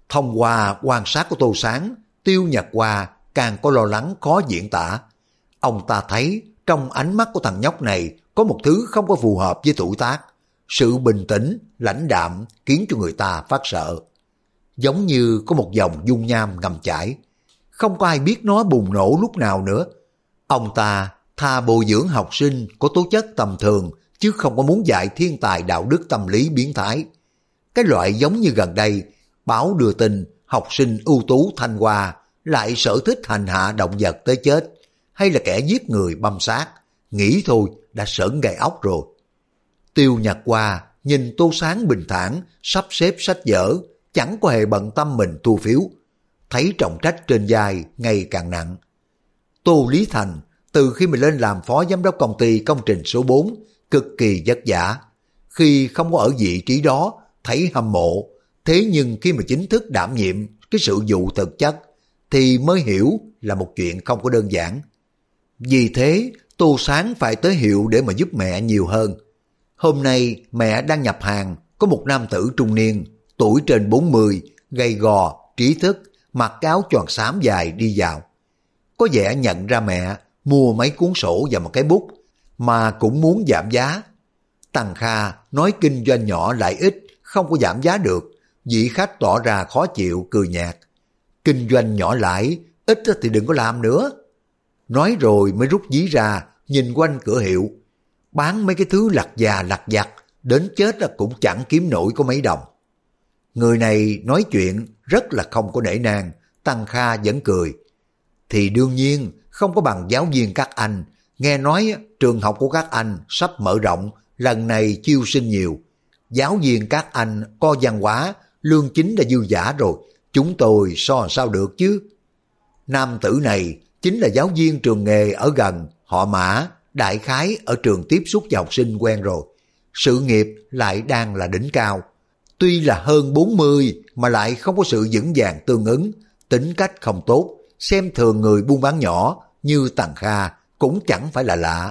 Thông qua quan sát của Tô Sáng, Tiêu Nhật Hoa càng có lo lắng khó diễn tả. Ông ta thấy trong ánh mắt của thằng nhóc này có một thứ không có phù hợp với tuổi tác. Sự bình tĩnh, lãnh đạm khiến cho người ta phát sợ. Giống như có một dòng dung nham ngầm chảy. Không có ai biết nó bùng nổ lúc nào nữa. Ông ta thà bồi dưỡng học sinh có tố chất tầm thường chứ không có muốn dạy thiên tài đạo đức tâm lý biến thái. Cái loại giống như gần đây, báo đưa tin học sinh ưu tú Thanh Hoa lại sở thích hành hạ động vật tới chết, hay là kẻ giết người băm xác, nghĩ thôi đã sởn gai óc rồi. Tiêu Nhật Hoa nhìn Tô Sáng bình thản sắp xếp sách vở, chẳng có hề bận tâm mình thu phiếu, thấy trọng trách trên vai ngày càng nặng. Tô Lý Thành từ khi mình lên làm phó giám đốc công ty công trình số 4 cực kỳ vất vả. Khi không có ở vị trí đó thấy hâm mộ, thế nhưng khi mà chính thức đảm nhiệm cái sự vụ thực chất thì mới hiểu là một chuyện không có đơn giản. Vì thế Tô Sáng phải tới Hiệu để mà giúp mẹ nhiều hơn. Hôm nay mẹ đang nhập hàng, có một nam tử trung niên, tuổi trên 40, gầy gò, trí thức, mặc áo choàng xám dài đi vào. Có vẻ nhận ra mẹ, mua mấy cuốn sổ và một cái bút, mà cũng muốn giảm giá. Tằng Kha nói kinh doanh nhỏ lại ít, không có giảm giá được. Vị khách tỏ ra khó chịu, cười nhạt. Kinh doanh nhỏ lãi, ít thì đừng có làm nữa. Nói rồi mới rút ví ra, nhìn quanh cửa Hiệu. Bán mấy cái thứ lặt già lặt vặt, đến chết là cũng chẳng kiếm nổi có mấy đồng. Người này nói chuyện rất là không có nể nang, Tằng Kha vẫn cười. Thì đương nhiên không có bằng giáo viên các anh, nghe nói trường học của các anh sắp mở rộng, lần này chiêu sinh nhiều. Giáo viên các anh có văn hóa, lương chính đã dư dả rồi, chúng tôi so sao được chứ. Nam tử này chính là giáo viên trường nghề ở gần, họ Mã, đại khái ở trường tiếp xúc với học sinh quen rồi. Sự nghiệp lại đang là đỉnh cao. Tuy là hơn 40 mà lại không có sự vững vàng tương ứng, tính cách không tốt, xem thường người buôn bán nhỏ như Tằng Kha cũng chẳng phải là lạ.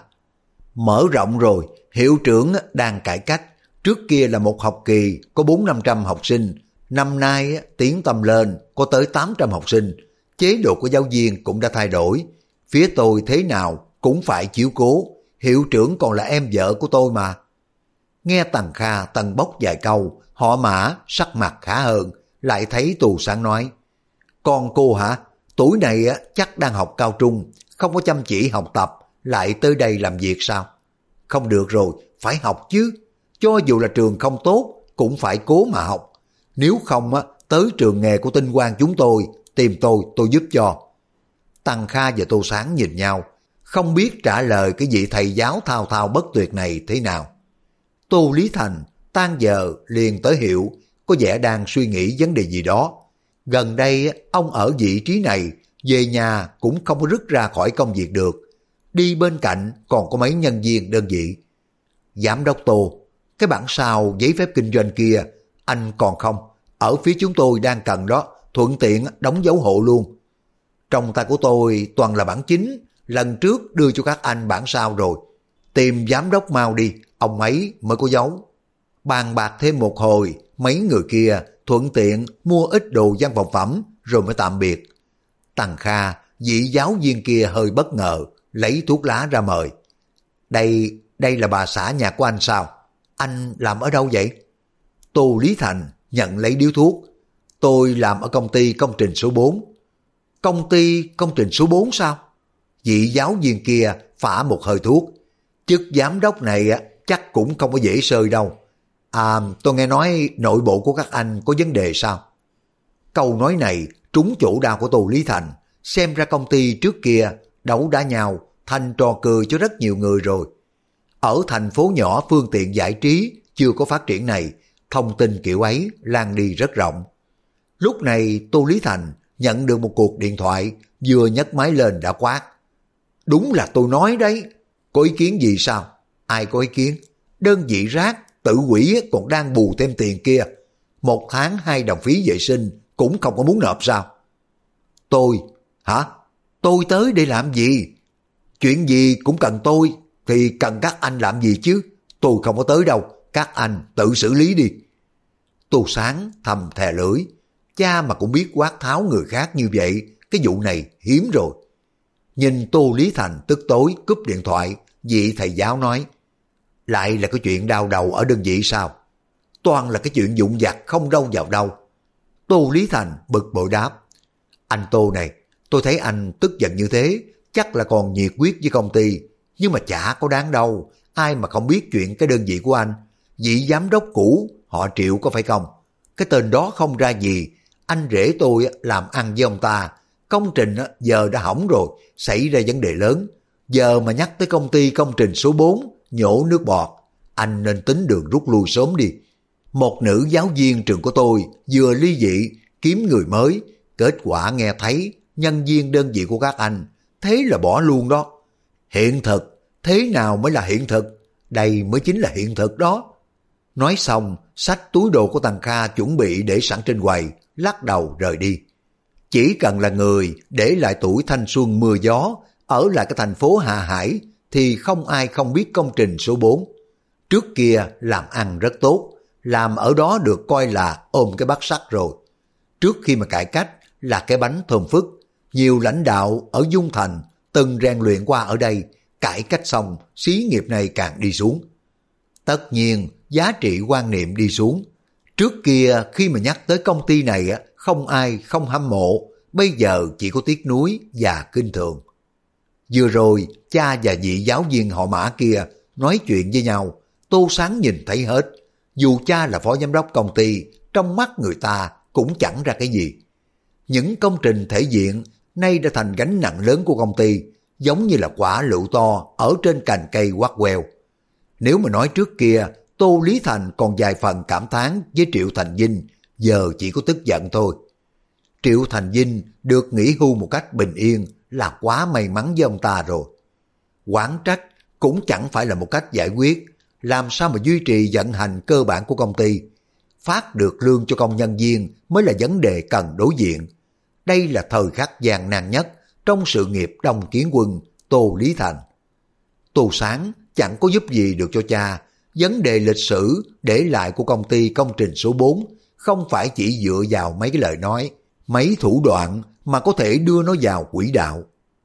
Mở rộng rồi, hiệu trưởng đang cải cách. Trước kia là một học kỳ có 400-500 học sinh, năm nay tiến tâm lên có tới 800 học sinh. Chế độ của giáo viên cũng đã thay đổi. Phía tôi thế nào cũng phải chiếu cố, hiệu trưởng còn là em vợ của tôi mà. Nghe Tằng Kha tần bốc vài câu, họ Mã sắc mặt khá hơn, lại thấy Tù Sáng nói: Con cô hả? Tuổi này chắc đang học cao trung, không có chăm chỉ học tập, lại tới đây làm việc sao? Không được rồi, phải học chứ. Cho dù là trường không tốt, cũng phải cố mà học. Nếu không tới trường nghề của Tinh Quang chúng tôi, tìm tôi giúp cho. Tằng Kha và Tô Sáng nhìn nhau, không biết trả lời cái vị thầy giáo thao thao bất tuyệt này thế nào. Tô Lý Thành tan giờ liền tới Hiệu, có vẻ đang suy nghĩ vấn đề gì đó. Gần đây ông ở vị trí này, về nhà cũng không có rứt ra khỏi công việc được. Đi bên cạnh còn có mấy nhân viên đơn vị. Giám đốc Tô, cái bản sao giấy phép kinh doanh kia anh còn không? Ở phía chúng tôi đang cần đó, thuận tiện đóng dấu hộ luôn. Trong tay của tôi toàn là bản chính, lần trước đưa cho các anh bản sao rồi. Tìm giám đốc mau đi, ông ấy mới có dấu. Bàn bạc thêm một hồi, mấy người kia thuận tiện mua ít đồ văn phòng phẩm rồi mới tạm biệt. Tằng Kha, vị giáo viên kia hơi bất ngờ, lấy thuốc lá ra mời. Đây là bà xã nhà của anh sao? Anh làm ở đâu vậy? Tô Lý Thành nhận lấy điếu thuốc. Tôi làm ở công ty công trình số 4. Công ty công trình số 4 sao? Vị giáo viên kia phả một hơi thuốc. Chức giám đốc này chắc cũng không có dễ sơi đâu. À, tôi nghe nói nội bộ của các anh có vấn đề sao? Câu nói này trúng chỗ đau của Tô Lý Thành. Xem ra công ty trước kia đấu đá nhau thành trò cười cho rất nhiều người rồi. Ở thành phố nhỏ phương tiện giải trí chưa có phát triển này, thông tin kiểu ấy lan đi rất rộng. Lúc này Tô Lý Thành nhận được một cuộc điện thoại, vừa nhấc máy lên đã quát. Đúng là tôi nói đấy, có ý kiến gì sao? Ai có ý kiến? Đơn vị rác, tự quỷ còn đang bù thêm tiền kia. 1 tháng 2 đồng phí vệ sinh cũng không có muốn nộp sao? Tôi, hả? Tôi tới để làm gì? Chuyện gì cũng cần tôi, thì cần các anh làm gì chứ? Tôi không có tới đâu, các anh tự xử lý đi. Tô Sáng thầm thè lưỡi. cha mà cũng biết quát tháo người khác như vậy, cái vụ này hiếm rồi. Nhìn Tô Lý Thành tức tối cúp điện thoại, vị thầy giáo nói, lại là cái chuyện đau đầu ở đơn vị sao? Toàn là cái chuyện vụn vặt không đâu vào đâu. Tô Lý Thành bực bội đáp, anh Tô này, tôi thấy anh tức giận như thế, chắc là còn nhiệt huyết với công ty, nhưng mà chả có đáng đâu, ai mà không biết chuyện cái đơn vị của anh. Vị giám đốc cũ, họ Triệu có phải không? Cái tên đó không ra gì, anh rể tôi làm ăn với ông ta, công trình giờ đã hỏng rồi, xảy ra vấn đề lớn. Giờ mà nhắc tới công ty công trình số 4, nhổ nước bọt, anh nên tính đường rút lui sớm đi. Một nữ giáo viên trường của tôi vừa ly dị, kiếm người mới, kết quả nghe thấy nhân viên đơn vị của các anh, thế là bỏ luôn đó. Hiện thực, thế nào mới là hiện thực? Đây mới chính là hiện thực đó. Nói xong, xách túi đồ của Tằng Kha chuẩn bị để sẵn trên quầy, lắc đầu rời đi. Chỉ cần là người để lại tuổi thanh xuân mưa gió, ở lại cái thành phố Hạ Hải, thì không ai không biết công trình số 4. Trước kia làm ăn rất tốt, làm ở đó được coi là ôm cái bát sắt rồi. Trước khi mà cải cách là cái bánh thơm phức, nhiều lãnh đạo ở Dung Thành từng rèn luyện qua ở đây, cải cách xong, xí nghiệp này càng đi xuống. Tất nhiên, giá trị quan niệm đi xuống. Trước kia khi mà nhắc tới công ty này, không ai không hâm mộ, bây giờ chỉ có tiếc nuối và kinh thường. Vừa rồi, cha và vị giáo viên họ Mã kia nói chuyện với nhau, Tô Sáng nhìn thấy hết. Dù cha là phó giám đốc công ty, trong mắt người ta cũng chẳng ra cái gì. Những công trình thể diện nay đã thành gánh nặng lớn của công ty, giống như là quả lựu to ở trên cành cây quắt queo. Nếu mà nói trước kia, Tô Lý Thành còn vài phần cảm thán với Triệu Thành Vinh, giờ chỉ có tức giận thôi. Triệu Thành Vinh được nghỉ hưu một cách bình yên là quá may mắn với ông ta rồi. Quản trách cũng chẳng phải là một cách giải quyết, làm sao mà duy trì vận hành cơ bản của công ty. Phát được lương cho công nhân viên mới là vấn đề cần đối diện. Đây là thời khắc gian nan nhất trong sự nghiệp Đông Kiến Quân Tô Lý Thành. Tô Sáng chẳng có giúp gì được cho cha. Vấn đề lịch sử để lại của công ty công trình số 4 không phải chỉ dựa vào mấy cái lời nói, mấy thủ đoạn mà có thể đưa nó vào quỹ đạo.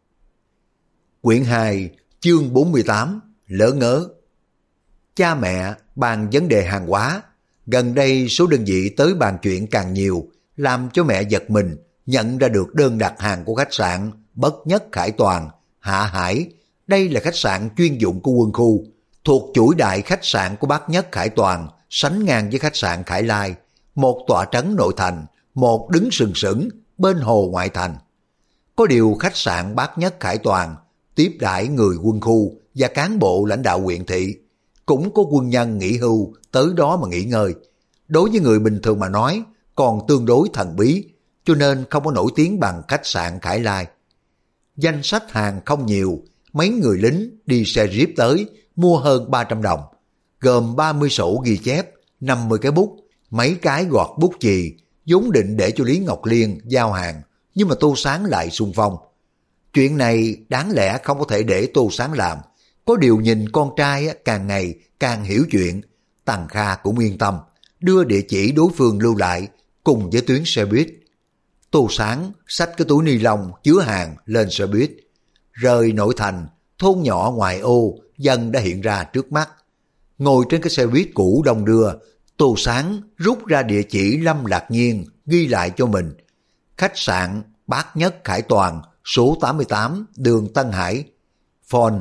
Quyển 2, chương 48, Lỡ ngớ. Cha mẹ bàn vấn đề hàng hóa, gần đây số đơn vị tới bàn chuyện càng nhiều, làm cho mẹ giật mình, nhận ra được đơn đặt hàng của khách sạn Bất Nhất Khải Toàn, Hạ Hải. Đây là khách sạn chuyên dụng của quân khu, thuộc chuỗi đại khách sạn của Bát Nhất Khải Toàn, sánh ngang với khách sạn Khải Lai, một tọa trấn nội thành, một đứng sừng sững bên hồ ngoại thành. Có điều khách sạn Bát Nhất Khải Toàn tiếp đãi người quân khu và cán bộ lãnh đạo huyện thị, cũng có quân nhân nghỉ hưu tới đó mà nghỉ ngơi. Đối với người bình thường mà nói, còn tương đối thần bí, cho nên không có nổi tiếng bằng khách sạn Khải Lai. Danh sách hàng không nhiều, mấy người lính đi xe jeep tới, mua hơn 300 đồng, gồm 30 sổ ghi chép, 50 cái bút, mấy cái gọt bút chì, vốn định để cho Lý Ngọc Liên giao hàng, nhưng mà Tô Sáng lại xung phong. Chuyện này đáng lẽ không có thể để Tô Sáng làm, có điều nhìn con trai càng ngày càng hiểu chuyện, Tằng Kha cũng yên tâm, đưa địa chỉ đối phương lưu lại cùng với tuyến xe buýt. Tô Sáng xách cái túi ni lông chứa hàng lên xe buýt, rời nội thành, thôn nhỏ ngoài ô dần đã hiện ra trước mắt. Ngồi trên cái xe buýt cũ đông đưa, Tô Sáng rút ra địa chỉ Lâm Lạc Nhiên ghi lại cho mình. Khách sạn Bát Nhất Khải Toàn, số 88, đường Tân Hải, phone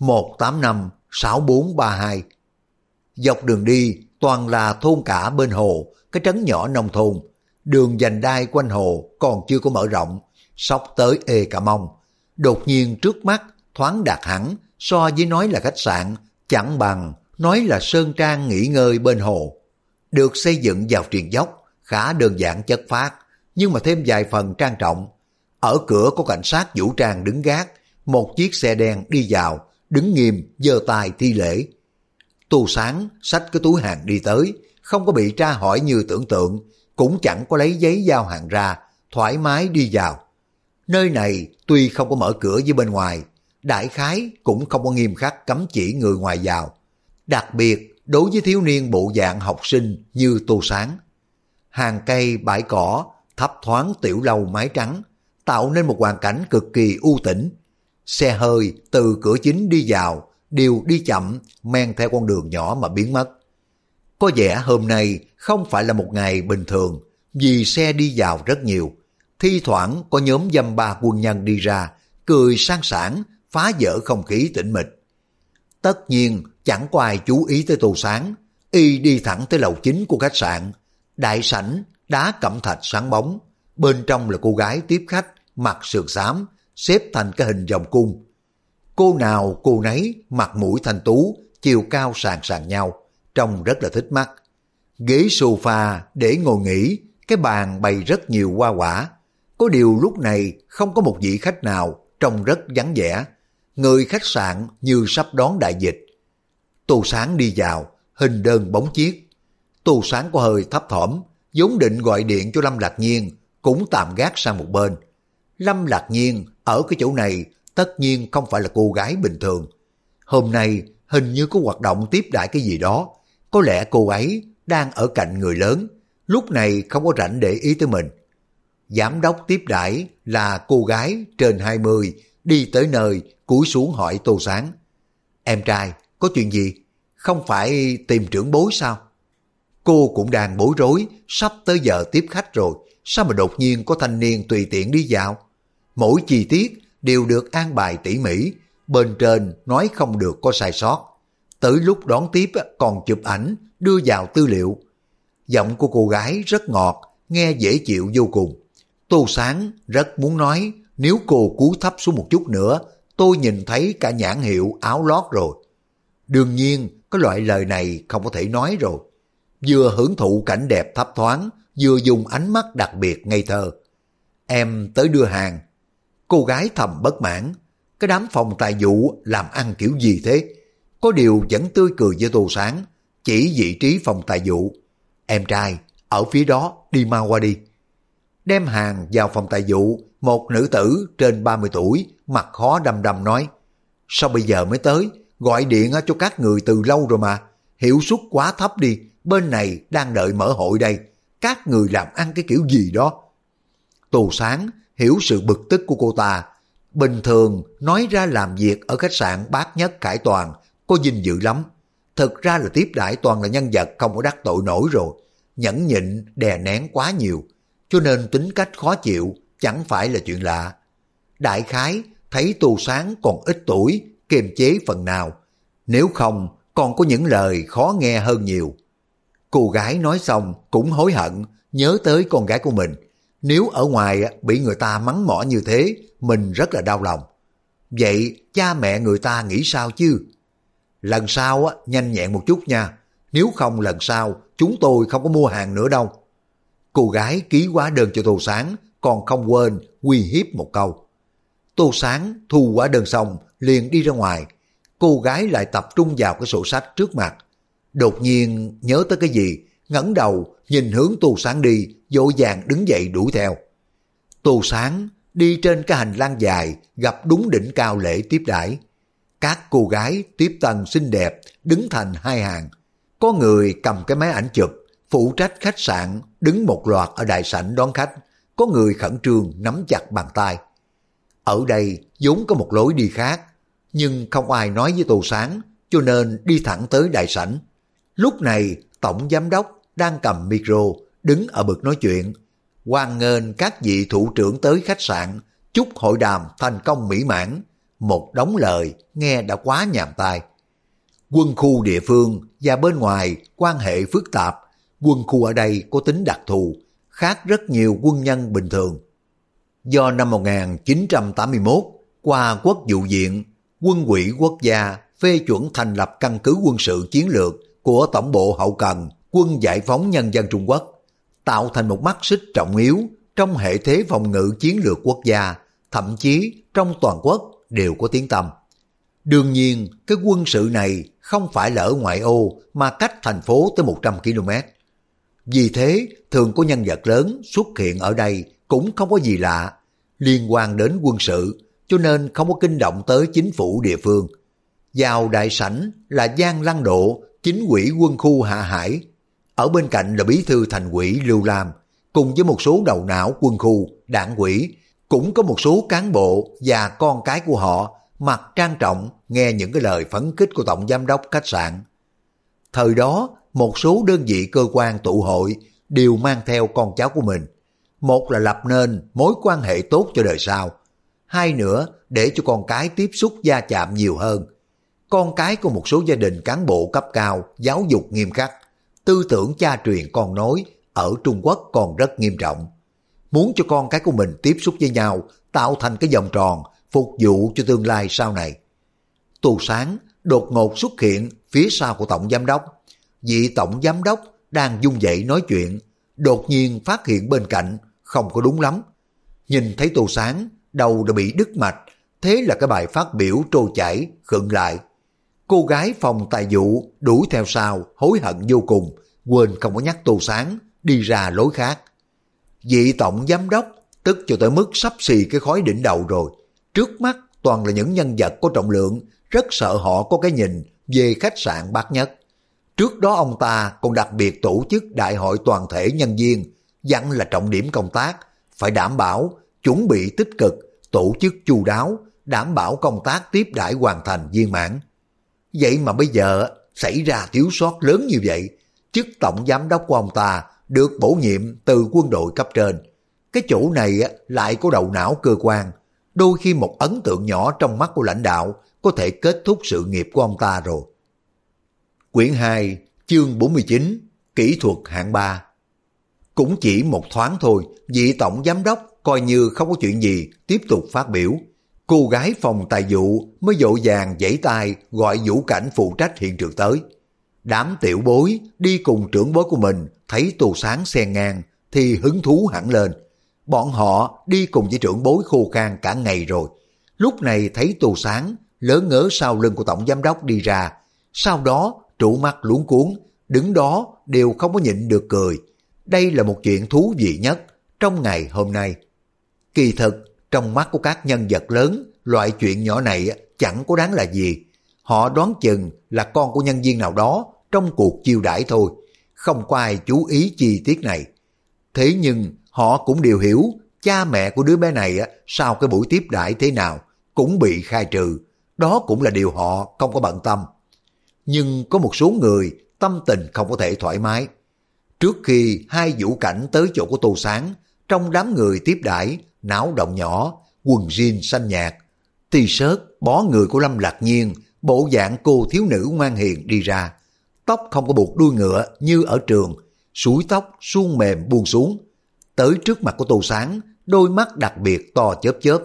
185-6432. Dọc đường đi toàn là thôn cả bên hồ, cái trấn nhỏ nông thôn. Đường vành đai quanh hồ còn chưa có mở rộng, sắp tới ê cả mông. Đột nhiên trước mắt thoáng đạt hẳn, so với nói là khách sạn, chẳng bằng nói là sơn trang nghỉ ngơi bên hồ. Được xây dựng vào triền dốc, khá đơn giản chất phác, nhưng mà thêm vài phần trang trọng. Ở cửa có cảnh sát vũ trang đứng gác, một chiếc xe đen đi vào, đứng nghiêm, giơ tay thi lễ. Tô Sáng xách cái túi hàng đi tới, không có bị tra hỏi như tưởng tượng, cũng chẳng có lấy giấy giao hàng ra, thoải mái đi vào. Nơi này tuy không có mở cửa với bên ngoài, đại khái cũng không có nghiêm khắc cấm chỉ người ngoài vào. Đặc biệt đối với thiếu niên bộ dạng học sinh như Tô Sáng. Hàng cây, bãi cỏ, thấp thoáng tiểu lâu mái trắng, tạo nên một hoàn cảnh cực kỳ u tĩnh. Xe hơi từ cửa chính đi vào, đều đi chậm, men theo con đường nhỏ mà biến mất. Có vẻ hôm nay không phải là một ngày bình thường, vì xe đi vào rất nhiều. Thi thoảng có nhóm dăm ba quân nhân đi ra, cười sang sảng, phá vỡ không khí tĩnh mịch. Tất nhiên chẳng có ai chú ý tới Tô Sáng, y đi thẳng tới lầu chính của khách sạn. Đại sảnh, đá cẩm thạch sáng bóng, bên trong là cô gái tiếp khách, mặc sườn xám, xếp thành cái hình vòng cung. Cô nào cô nấy mặt mũi thanh tú, chiều cao sàn sàn nhau, trông rất là thích mắt. Ghế sofa để ngồi nghỉ, cái bàn bày rất nhiều hoa quả. Có điều lúc này không có một vị khách nào, trông rất vắng vẻ. Người khách sạn như sắp đón đại dịch. Tô Sáng đi vào, hình đơn bóng chiếc. Tô Sáng có hơi thấp thỏm, vốn định gọi điện cho Lâm Lạc Nhiên, cũng tạm gác sang một bên. Lâm Lạc Nhiên ở cái chỗ này tất nhiên không phải là cô gái bình thường. Hôm nay hình như có hoạt động tiếp đãi cái gì đó, có lẽ cô ấy đang ở cạnh người lớn, lúc này không có rảnh để ý tới mình. Giám đốc tiếp đãi là cô gái trên 20, đi tới nơi, cúi xuống hỏi Tô Sáng. Em trai, có chuyện gì? Không phải tìm trưởng bối sao? Cô cũng đang bối rối, sắp tới giờ tiếp khách rồi, sao mà đột nhiên có thanh niên tùy tiện đi vào? Mỗi chi tiết đều được an bài tỉ mỉ, bên trên nói không được có sai sót. Tới lúc đón tiếp còn chụp ảnh, đưa vào tư liệu. Giọng của cô gái rất ngọt, nghe dễ chịu vô cùng. Tô Sáng rất muốn nói, nếu cô cúi thấp xuống một chút nữa, tôi nhìn thấy cả nhãn hiệu áo lót rồi. Đương nhiên, cái loại lời này không có thể nói rồi. Vừa hưởng thụ cảnh đẹp thấp thoáng, vừa dùng ánh mắt đặc biệt ngây thơ. Em tới đưa hàng. Cô gái thầm bất mãn. Cái đám phòng tài vụ làm ăn kiểu gì thế? Có điều vẫn tươi cười với Tô Sáng, chỉ vị trí phòng tài vụ. Em trai, ở phía đó, đi mau qua đi. Đem hàng vào phòng tài vụ, một nữ tử trên 30 tuổi, mặt khó đăm đăm nói. Sao bây giờ mới tới? Gọi điện cho các người từ lâu rồi mà. Hiệu suất quá thấp đi, bên này đang đợi mở hội đây. Các người làm ăn cái kiểu gì đó? Tô Sáng hiểu sự bực tức của cô ta. Bình thường nói ra làm việc ở khách sạn Bát Nhất Khải Toàn có vinh dự lắm. Thực ra là tiếp đãi toàn là nhân vật không có đắc tội nổi rồi. Nhẫn nhịn đè nén quá nhiều, cho nên tính cách khó chịu chẳng phải là chuyện lạ. Đại khái thấy Tô Sáng còn ít tuổi, kiềm chế phần nào. Nếu không còn có những lời khó nghe hơn nhiều. Cô gái nói xong cũng hối hận, nhớ tới con gái của mình. Nếu ở ngoài bị người ta mắng mỏ như thế, mình rất là đau lòng. Vậy cha mẹ người ta nghĩ sao chứ? Lần sau nhanh nhẹn một chút nha. Nếu không lần sau chúng tôi không có mua hàng nữa đâu. Cô gái ký hóa đơn cho Tô Sáng, còn không quên uy hiếp một câu. Tô Sáng thu hóa đơn xong liền đi ra ngoài. Cô gái lại tập trung vào cái sổ sách trước mặt. Đột nhiên nhớ tới cái gì, ngẩng đầu nhìn hướng Tô Sáng đi, vội vàng đứng dậy đuổi theo. Tô Sáng đi trên cái hành lang dài, gặp đúng đỉnh cao lễ tiếp đãi. Các cô gái tiếp tân xinh đẹp đứng thành hai hàng. Có người cầm cái máy ảnh chụp, phụ trách khách sạn đứng một loạt ở đại sảnh đón khách. Có người khẩn trương nắm chặt bàn tay. Ở đây vốn có một lối đi khác, nhưng không ai nói với Tô Sáng, cho nên đi thẳng tới đại sảnh. Lúc này tổng giám đốc đang cầm micro đứng ở bục nói chuyện, hoan nghênh các vị thủ trưởng tới khách sạn, chúc hội đàm thành công mỹ mãn. Một đống lời nghe đã quá nhàm tai. Quân khu địa phương và bên ngoài quan hệ phức tạp. Quân khu ở đây có tính đặc thù, khác rất nhiều quân nhân bình thường. Do năm 1981 qua Quốc vụ viện, Quân ủy quốc gia phê chuẩn thành lập căn cứ quân sự chiến lược của Tổng bộ Hậu cần Quân Giải phóng Nhân dân Trung Quốc, tạo thành một mắt xích trọng yếu trong hệ thế phòng ngự chiến lược quốc gia, thậm chí trong toàn quốc đều có tiếng tăm. Đương nhiên, cái quân sự này không phải là ở ngoại ô mà cách thành phố tới 100 km. Vì thế, thường có nhân vật lớn xuất hiện ở đây cũng không có gì lạ, liên quan đến quân sự, cho nên không có kinh động tới chính phủ địa phương. Vào đại sảnh là Giang Lăng Độ, chính ủy quân khu Hạ Hải. Ở bên cạnh là bí thư thành ủy Lưu Lam, cùng với một số đầu não quân khu, đảng quỹ, cũng có một số cán bộ và con cái của họ mặt trang trọng nghe những cái lời phấn khích của tổng giám đốc khách sạn. Thời đó, một số đơn vị cơ quan tụ hội đều mang theo con cháu của mình. Một là lập nên mối quan hệ tốt cho đời sau, hai nữa để cho con cái tiếp xúc va chạm nhiều hơn. Con cái của một số gia đình cán bộ cấp cao giáo dục nghiêm khắc, tư tưởng cha truyền con nối ở Trung Quốc còn rất nghiêm trọng. Muốn cho con cái của mình tiếp xúc với nhau, tạo thành cái vòng tròn, phục vụ cho tương lai sau này. Tô Sáng đột ngột xuất hiện phía sau của tổng giám đốc. Vị tổng giám đốc đang dung dậy nói chuyện, đột nhiên phát hiện bên cạnh không có đúng lắm. Nhìn thấy Tô Sáng, đầu đã bị đứt mạch, thế là cái bài phát biểu trôi chảy, khựng lại. Cô gái phòng tài vụ đuổi theo sau, hối hận vô cùng, quên không có nhắc Tô Sáng, đi ra lối khác. Vị tổng giám đốc tức cho tới mức sắp xì cái khói đỉnh đầu rồi. Trước mắt toàn là những nhân vật có trọng lượng, rất sợ họ có cái nhìn về khách sạn Bát Nhất. Trước đó ông ta còn đặc biệt tổ chức đại hội toàn thể nhân viên, dặn là trọng điểm công tác, phải đảm bảo, chuẩn bị tích cực, tổ chức chu đáo, đảm bảo công tác tiếp đãi hoàn thành viên mãn. Vậy mà bây giờ xảy ra thiếu sót lớn như vậy, chức tổng giám đốc của ông ta được bổ nhiệm từ quân đội cấp trên. Cái chỗ này lại có đầu não cơ quan, đôi khi một ấn tượng nhỏ trong mắt của lãnh đạo có thể kết thúc sự nghiệp của ông ta rồi. Quyển 2, chương 49, Kỹ thuật hạng 3. Cũng chỉ một thoáng thôi, vị tổng giám đốc coi như không có chuyện gì, tiếp tục phát biểu. Cô gái phòng tài vụ mới vội vàng giãy tay gọi Vũ Cảnh phụ trách hiện trường tới. Đám tiểu bối đi cùng trưởng bối của mình thấy Tô Sáng xen ngang thì hứng thú hẳn lên. Bọn họ đi cùng với trưởng bối khô khan cả ngày rồi. Lúc này thấy Tô Sáng lớn ngớ sau lưng của tổng giám đốc đi ra. Sau đó trụ mắt luống cuống, đứng đó đều không có nhịn được cười. Đây là một chuyện thú vị nhất trong ngày hôm nay. Kỳ thực, trong mắt của các nhân vật lớn, loại chuyện nhỏ này chẳng có đáng là gì. Họ đoán chừng là con của nhân viên nào đó trong cuộc chiêu đãi thôi, không có ai chú ý chi tiết này. Thế nhưng họ cũng đều hiểu cha mẹ của đứa bé này sau cái buổi tiếp đãi thế nào cũng bị khai trừ, đó cũng là điều họ không có bận tâm. Nhưng có một số người tâm tình không có thể thoải mái. Trước khi hai Vũ Cảnh tới chỗ của Tô Sáng, trong đám người tiếp đãi náo động nhỏ, quần jean xanh nhạt, t-shirt bó người của Lâm Lạc Nhiên, bộ dạng cô thiếu nữ ngoan hiền đi ra. Tóc không có buộc đuôi ngựa như ở trường, súi tóc suông mềm buông xuống. Tới trước mặt của Tô Sáng, đôi mắt đặc biệt to chớp chớp.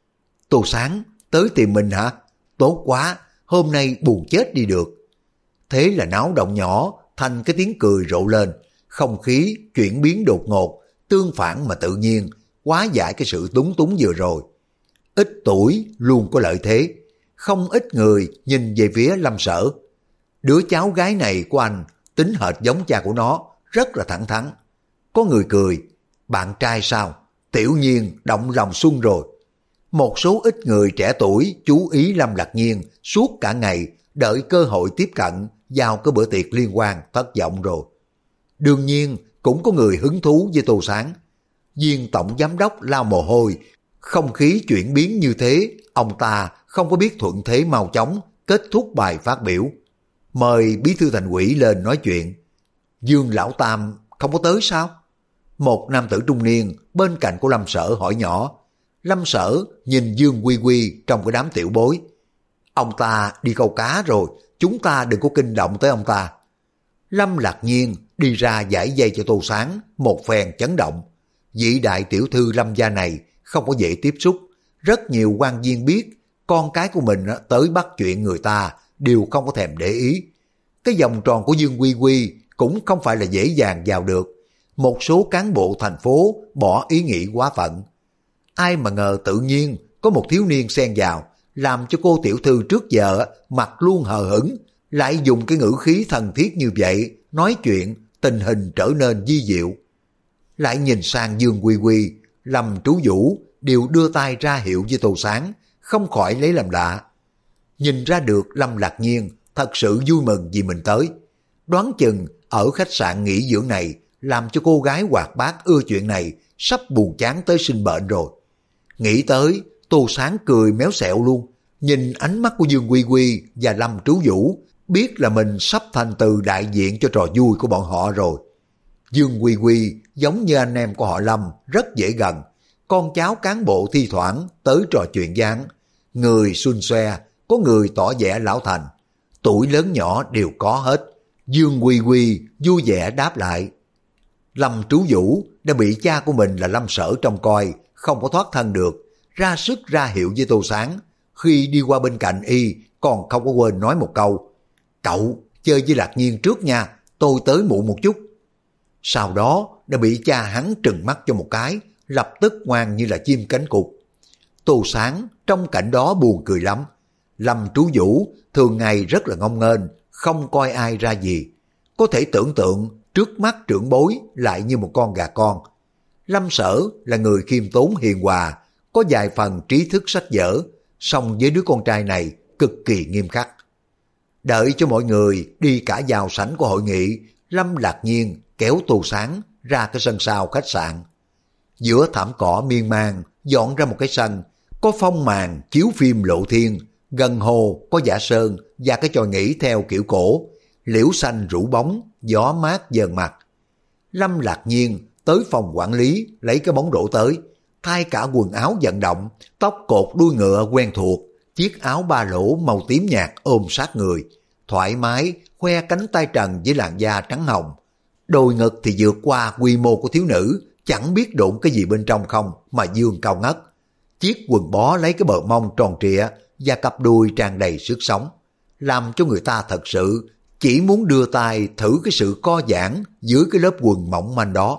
Tô Sáng, tới tìm mình hả? Tốt quá, hôm nay buồn chết đi được. Thế là náo động nhỏ thành cái tiếng cười rộ lên, không khí chuyển biến đột ngột, tương phản mà tự nhiên, hóa giải cái sự túng túng vừa rồi. Ít tuổi luôn có lợi thế, không ít người nhìn về phía Lâm Sở. Đứa cháu gái này của anh tính hệt giống cha của nó, rất là thẳng thắn. Có người cười, bạn trai sao? Tiểu Nhiên động lòng xuân rồi. Một số ít người trẻ tuổi chú ý Lâm Lạc Nhiên suốt cả ngày, đợi cơ hội tiếp cận vào cái bữa tiệc liên quan, thất vọng rồi. Đương nhiên cũng có người hứng thú với Tô Sáng. Viên tổng giám đốc lau mồ hôi, không khí chuyển biến như thế, ông ta không có biết thuận thế mau chóng kết thúc bài phát biểu. Mời bí thư thành ủy lên nói chuyện. Dương Lão Tam không có tới sao? Một nam tử trung niên bên cạnh của Lâm Sở hỏi nhỏ. Lâm Sở nhìn Dương Quy Quy trong cái đám tiểu bối. Ông ta đi câu cá rồi, chúng ta đừng có kinh động tới ông ta. Lâm Lạc Nhiên đi ra giải dây cho Tô Sáng, một phen chấn động. Vị đại tiểu thư Lâm gia này không có dễ tiếp xúc. Rất nhiều quan viên biết con cái của mình tới bắt chuyện người ta đều không có thèm để ý. Cái vòng tròn của Dương Quy Quy cũng không phải là dễ dàng vào được. Một số cán bộ thành phố bỏ ý nghĩ quá phận. Ai mà ngờ tự nhiên có một thiếu niên xen vào, làm cho cô tiểu thư trước giờ mặt luôn hờ hững, lại dùng cái ngữ khí thân thiết như vậy, nói chuyện, tình hình trở nên vi diệu. Lại nhìn sang Dương Quy Quy, Lâm Trú Vũ đều đưa tay ra hiệu với Tô Sáng, không khỏi lấy làm lạ. Nhìn ra được Lâm Lạc Nhiên thật sự vui mừng vì mình tới. Đoán chừng ở khách sạn nghỉ dưỡng này làm cho cô gái hoạt bát ưa chuyện này sắp buồn chán tới sinh bệnh rồi. Nghĩ tới, Tô Sáng cười méo xẹo luôn, nhìn ánh mắt của Dương Quy Quy và Lâm Trú Vũ, biết là mình sắp thành từ đại diện cho trò vui của bọn họ rồi. Dương Quy Quy giống như anh em của họ Lâm, rất dễ gần, con cháu cán bộ thi thoảng tới trò chuyện gián, người xuân xoe, có người tỏ vẻ lão thành, tuổi lớn nhỏ đều có hết. Dương Quy Quy vui vẻ đáp lại. Lâm Trú Vũ đã bị cha của mình là Lâm Sở trông coi, không có thoát thân được, ra sức ra hiệu với Tô Sáng. Khi đi qua bên cạnh y, còn không có quên nói một câu: cậu chơi với Lạc Nhiên trước nha, tôi tới muộn một chút. Sau đó đã bị cha hắn trừng mắt cho một cái, lập tức ngoan như là chim cánh cụt. Tô Sáng trong cảnh đó buồn cười lắm. Lâm Trú Vũ thường ngày rất là ngông nghênh, không coi ai ra gì. Có thể tưởng tượng trước mắt trưởng bối lại như một con gà con. Lâm Sở là người khiêm tốn hiền hòa, có vài phần trí thức sách vở, song với đứa con trai này cực kỳ nghiêm khắc. Đợi cho mọi người đi cả vào sảnh của hội nghị, Lâm Lạc Nhiên kéo Tô Sáng ra cái sân sau khách sạn. Giữa thảm cỏ miên man dọn ra một cái sân, có phong màn chiếu phim lộ thiên, gần hồ có dạ sơn và cái chòi nghỉ theo kiểu cổ, liễu xanh rủ bóng, gió mát dờn mặt. Lâm Lạc Nhiên tới phòng quản lý lấy cái bóng rổ tới, thay cả quần áo vận động, tóc cột đuôi ngựa quen thuộc, chiếc áo ba lỗ màu tím nhạt ôm sát người, thoải mái khoe cánh tay trần với làn da trắng hồng. Đôi ngực thì vượt qua quy mô của thiếu nữ, chẳng biết đụng cái gì bên trong không mà dương cao ngất. Chiếc quần bó lấy cái bờ mông tròn trịa và cặp đùi tràn đầy sức sống, làm cho người ta thật sự chỉ muốn đưa tay thử cái sự co giãn dưới cái lớp quần mỏng manh đó.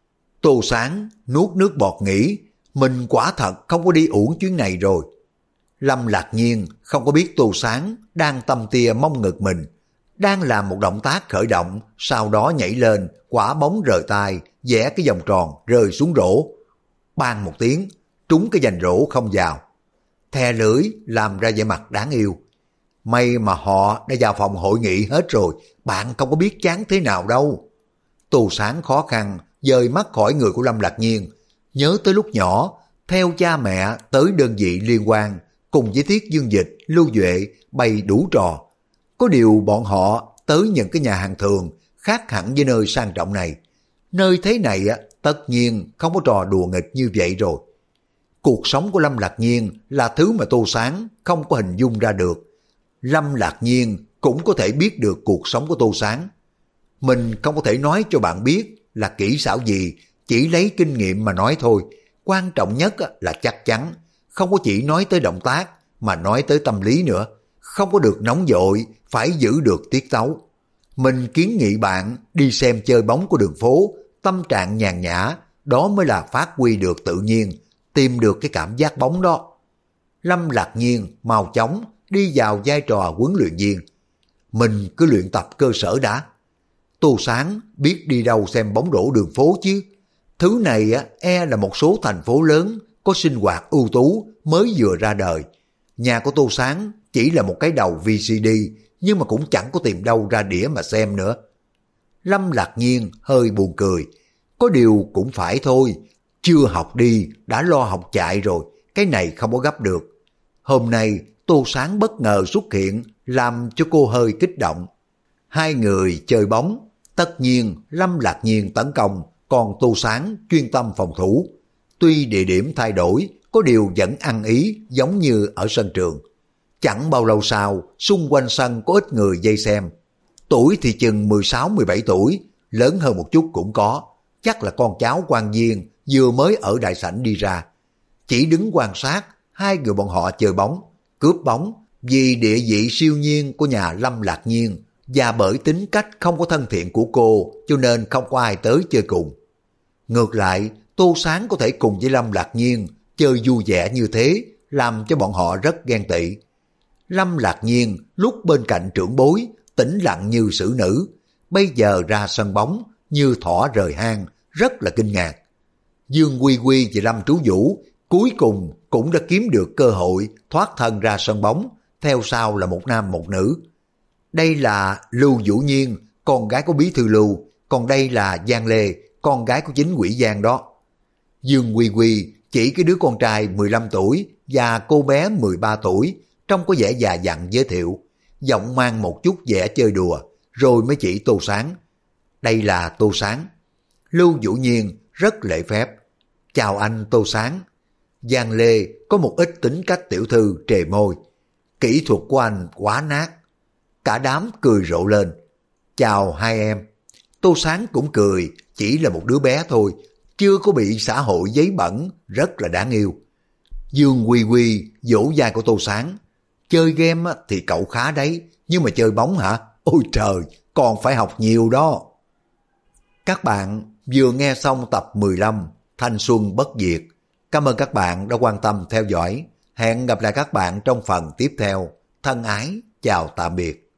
Tô Sáng nuốt nước bọt nghĩ, mình quả thật không có đi uổng chuyến này rồi. Lâm Lạc Nhiên không có biết Tô Sáng đang tâm tia mông ngực mình, đang làm một động tác khởi động, sau đó nhảy lên, quả bóng rời tay, vẽ cái vòng tròn rơi xuống rổ. Bang một tiếng, trúng cái vành rổ không vào. Thè lưỡi làm ra vẻ mặt đáng yêu. May mà họ đã vào phòng hội nghị hết rồi, bạn không có biết chán thế nào đâu. Tô Sáng khó khăn dời mắt khỏi người của Lâm Lạc Nhiên, nhớ tới lúc nhỏ theo cha mẹ tới đơn vị liên quan, cùng với Tiết Dương Dịch, Lưu Duệ bày đủ trò. Có điều bọn họ tới những cái nhà hàng thường, khác hẳn với nơi sang trọng này. Nơi thế này tất nhiên không có trò đùa nghịch như vậy rồi. Cuộc sống của Lâm Lạc Nhiên là thứ mà Tô Sáng không có hình dung ra được. Lâm Lạc Nhiên cũng có thể biết được cuộc sống của Tô Sáng. Mình không có thể nói cho bạn biết là kỹ xảo gì, chỉ lấy kinh nghiệm mà nói thôi. Quan trọng nhất là chắc chắn, không có chỉ nói tới động tác mà nói tới tâm lý nữa. Không có được nóng vội, phải giữ được tiết tấu. Mình kiến nghị bạn đi xem chơi bóng của đường phố, tâm trạng nhàn nhã, đó mới là phát huy được tự nhiên, tìm được cái cảm giác bóng đó. Lâm Lạc Nhiên mau chóng đi vào vai trò huấn luyện viên. Mình cứ luyện tập cơ sở đã. Tô Sáng biết đi đâu xem bóng rổ đường phố chứ. Thứ này là một số thành phố lớn có sinh hoạt ưu tú mới vừa ra đời. Nhà của Tô Sáng chỉ là một cái đầu VCD, nhưng mà cũng chẳng có tìm đâu ra đĩa mà xem nữa. Lâm Lạc Nhiên hơi buồn cười. Có điều cũng phải thôi, chưa học đi đã lo học chạy rồi, cái này không có gấp được. Hôm nay Tô Sáng bất ngờ xuất hiện làm cho cô hơi kích động. Hai người chơi bóng, tất nhiên Lâm Lạc Nhiên tấn công, còn Tô Sáng chuyên tâm phòng thủ. Tuy địa điểm thay đổi, có điều vẫn ăn ý giống như ở sân trường. Chẳng bao lâu sau, xung quanh sân có ít người vây xem. Tuổi thì chừng 16-17 tuổi, lớn hơn một chút cũng có. Chắc là con cháu quan viên vừa mới ở đại sảnh đi ra. Chỉ đứng quan sát hai người bọn họ chơi bóng, cướp bóng vì địa vị siêu nhiên của nhà Lâm Lạc Nhiên và bởi tính cách không có thân thiện của cô cho nên không có ai tới chơi cùng. Ngược lại, Tô Sáng có thể cùng với Lâm Lạc Nhiên chơi vui vẻ như thế, làm cho bọn họ rất ghen tị. Lâm Lạc Nhiên lúc bên cạnh trưởng bối, tĩnh lặng như xử nữ, bây giờ ra sân bóng như thỏ rời hang, rất là kinh ngạc. Dương Quy Quy và Lâm Trú Vũ cuối cùng cũng đã kiếm được cơ hội thoát thân ra sân bóng, theo sau là một nam một nữ. Đây là Lưu Vũ Nhiên, con gái của bí thư Lưu, còn đây là Giang Lê, con gái của chính quỷ Giang đó. Dương Quy Quy chỉ cái đứa con trai 15 tuổi và cô bé 13 tuổi, trông có vẻ già dặn giới thiệu, giọng mang một chút vẻ chơi đùa, rồi mới chỉ Tô Sáng. Đây là Tô Sáng. Lưu Vũ Nhiên rất lễ phép. Chào anh Tô Sáng. Giang Lê có một ít tính cách tiểu thư trề môi. Kỹ thuật của anh quá nát. Cả đám cười rộ lên. Chào hai em. Tô Sáng cũng cười, chỉ là một đứa bé thôi, chưa có bị xã hội giấy bẩn, rất là đáng yêu. Dương Quy Quy vỗ vai của Tô Sáng. Chơi game thì cậu khá đấy, nhưng mà chơi bóng hả? Ôi trời, còn phải học nhiều đó. Các bạn vừa nghe xong tập 15 Thanh Xuân Bất Diệt. Cảm ơn các bạn đã quan tâm theo dõi. Hẹn gặp lại các bạn trong phần tiếp theo. Thân ái, chào tạm biệt.